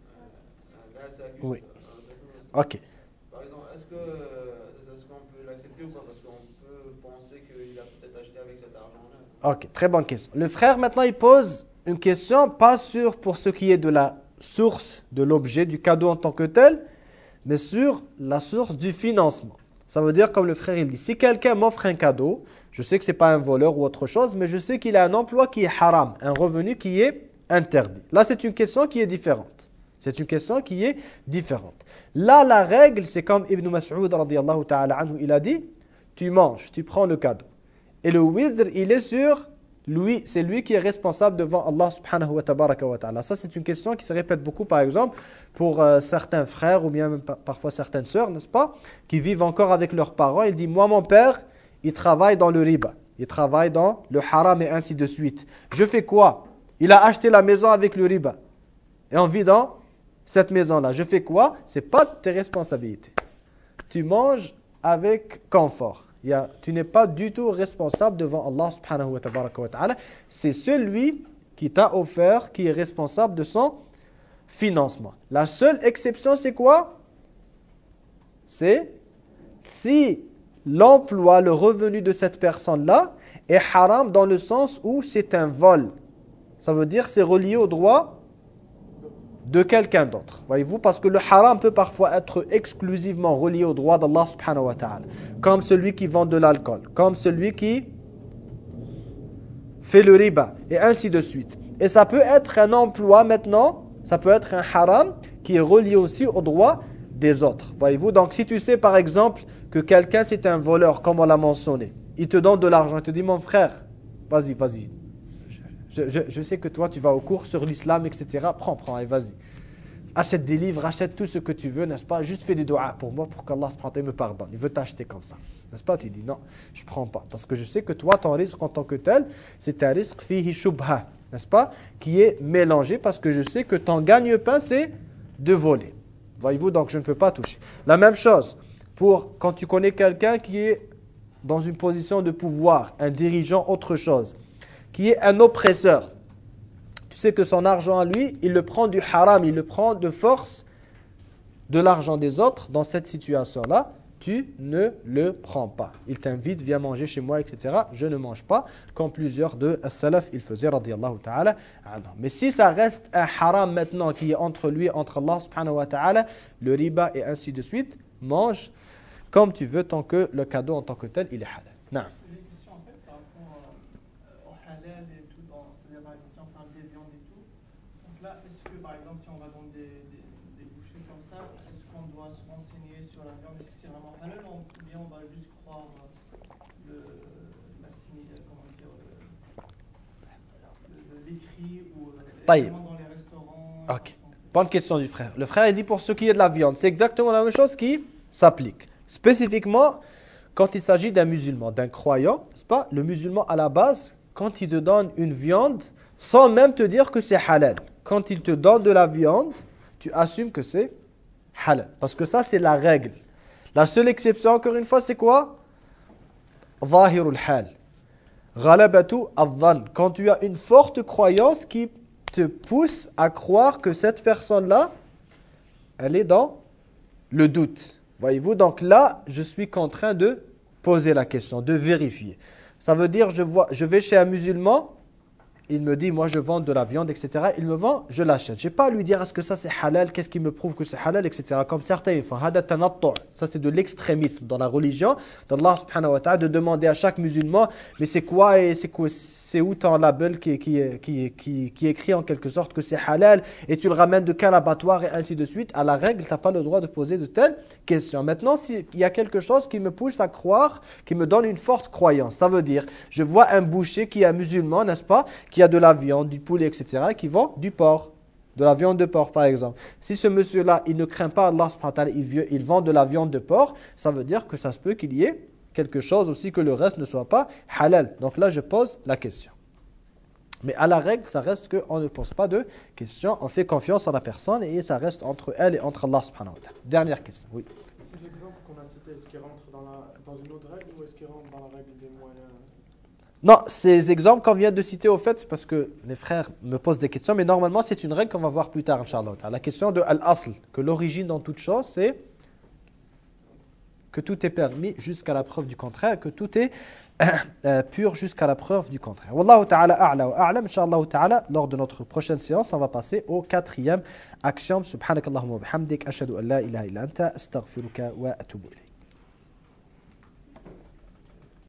euh, là, ça Oui. Euh, Ok. Par exemple, est-ce que est-ce qu'on peut l'accepter ou pas? Parce qu'on peut penser qu'il a peut-être acheté avec cet argent-là. Ok, très bonne question. Le frère, maintenant, il pose une question, pas sur pour ce qui est de la source de l'objet, du cadeau en tant que tel, mais sur la source du financement. Ça veut dire, comme le frère il dit, si quelqu'un m'offre un cadeau, je sais que ce n'est pas un voleur ou autre chose, mais je sais qu'il a un emploi qui est haram, un revenu qui est interdit. Là, c'est une question qui est différente. C'est une question qui est différente. Là, la règle, c'est comme Ibn Mas'ud, radiyallahu ta'ala anhu, il a dit, tu manges, tu prends le cadeau. Et le wizr, il est sur lui, c'est lui qui est responsable devant Allah subhanahu wa tabaraka wa ta'ala. Ça, c'est une question qui se répète beaucoup, par exemple, pour euh, certains frères ou bien même parfois certaines sœurs, n'est-ce pas, qui vivent encore avec leurs parents. Il dit, moi, mon père, il travaille dans le riba, il travaille dans le haram et ainsi de suite. Je fais quoi? Il a acheté la maison avec le riba et on vit dans cette maison-là. Je fais quoi? Ce n'est pas tes responsabilités. Tu manges avec confort. Il y a, tu n'es pas du tout responsable devant Allah subhanahu wa ta'ala. C'est celui qui t'a offert qui est responsable de son financement. La seule exception, c'est quoi? C'est si l'emploi, le revenu de cette personne-là est haram dans le sens où c'est un vol. Ça veut dire c'est relié au droit de quelqu'un d'autre. Voyez-vous, parce que le haram peut parfois être exclusivement relié au droit d'Allah subhanahu wa ta'ala. Comme celui qui vend de l'alcool, comme celui qui fait le riba, et ainsi de suite. Et ça peut être un emploi maintenant, ça peut être un haram qui est relié aussi au droit des autres. Voyez-vous, donc si tu sais par exemple que quelqu'un c'est un voleur, comme on l'a mentionné, il te donne de l'argent, il te dit mon frère, vas-y, vas-y. Je, je, je sais que toi, tu vas au cours sur l'islam, et cetera. Prends, prends, et vas-y. Achète des livres, achète tout ce que tu veux, n'est-ce pas? Juste fais des doigts pour moi, pour qu'Allah me pardonne. Il veut t'acheter comme ça. N'est-ce pas? Tu dis non, je ne prends pas. Parce que je sais que toi, ton risque en tant que tel, c'est un risque fihi shubha, n'est-ce pas? Qui est mélangé parce que je sais que ton gagne-pain, c'est de voler. Voyez-vous, donc je ne peux pas toucher. La même chose pour quand tu connais quelqu'un qui est dans une position de pouvoir, un dirigeant, autre chose, qui est un oppresseur. Tu sais que son argent à lui, il le prend du haram, il le prend de force de l'argent des autres. Dans cette situation-là, tu ne le prends pas. Il t'invite, viens manger chez moi, et cetera. Je ne mange pas, comme plusieurs de as-salaf, ils faisaient, radiyallahu ta'ala. Mais si ça reste un haram maintenant qui est entre lui, entre Allah subhanahu wa ta'ala, le riba et ainsi de suite, mange comme tu veux tant que le cadeau en tant que tel, il est halal. Non. Est-ce que, par exemple, si on va dans des, des, des boucheries comme ça, est-ce qu'on doit se renseigner sur la viande? Est-ce que c'est vraiment halal ou bien on va juste croire le, la comment dire, le, l'écrit ou dans les restaurants? Ok. Bonne question du frère. Le frère il dit pour ce qui est de la viande, c'est exactement la même chose qui s'applique. Spécifiquement, quand il s'agit d'un musulman, d'un croyant, n'est-ce pas? Le musulman à la base, quand il te donne une viande, sans même te dire que c'est halal. Quand il te donne de la viande, tu assumes que c'est halal. Parce que ça, c'est la règle. La seule exception, encore une fois, c'est quoi? Zahirul hal. Ghalabatu al-dhann. Quand tu as une forte croyance qui te pousse à croire que cette personne-là, elle est dans le doute. Voyez-vous? Donc là, je suis contraint de poser la question, de vérifier. Ça veut dire, je, vois, je vais chez un musulman, il me dit, moi je vends de la viande, et cetera. Il me vend, je l'achète. Je n'ai pas à lui dire, est-ce que ça c'est halal, qu'est-ce qui me prouve que c'est halal, et cetera. Comme certains ils font, hada tanattu'. Ça c'est de l'extrémisme dans la religion d'Allah subhanahu wa ta'ala, de demander à chaque musulman, mais c'est quoi et c'est quoi, c'est où ton label qui, qui, qui, qui, qui écrit en quelque sorte que c'est halal, et tu le ramènes de quel abattoir, et ainsi de suite. À la règle, tu n'as pas le droit de poser de telles questions. Maintenant, s'il y a quelque chose qui me pousse à croire, qui me donne une forte croyance, ça veut dire, je vois un boucher qui est un musulman, n'est-ce pas, qui a de la viande, du poulet, et cetera, qui vend du porc, de la viande de porc par exemple. Si ce monsieur-là, il ne craint pas Allah subhanahu wa ta'ala, il, il vend de la viande de porc, ça veut dire que ça se peut qu'il y ait quelque chose aussi que le reste ne soit pas halal. Donc là, je pose la question. Mais à la règle, ça reste qu'on ne pose pas de questions, on fait confiance en la personne et ça reste entre elle et entre Allah subhanahu wa ta'ala. Dernière question, oui. Ces exemples qu'on a cités, est-ce qu'ils rentrent dans, la, dans une autre règle ou est-ce qu'ils rentrent dans la règle des moyens? Non, ces exemples qu'on vient de citer au fait, c'est parce que les frères me posent des questions, mais normalement c'est une règle qu'on va voir plus tard, Inch'Allah. La question de Al-Asl, que l'origine dans toute chose, c'est que tout est permis jusqu'à la preuve du contraire, que tout est euh, pur jusqu'à la preuve du contraire. Wallahu ta'ala a'la wa a'lam, Inch'Allah ta'ala, lors de notre prochaine séance, on va passer au quatrième axiome. Subhanakallahumma wa bihamdik, ashhadu an la ilaha illa anta, astaghfiruka wa atubu ilayk.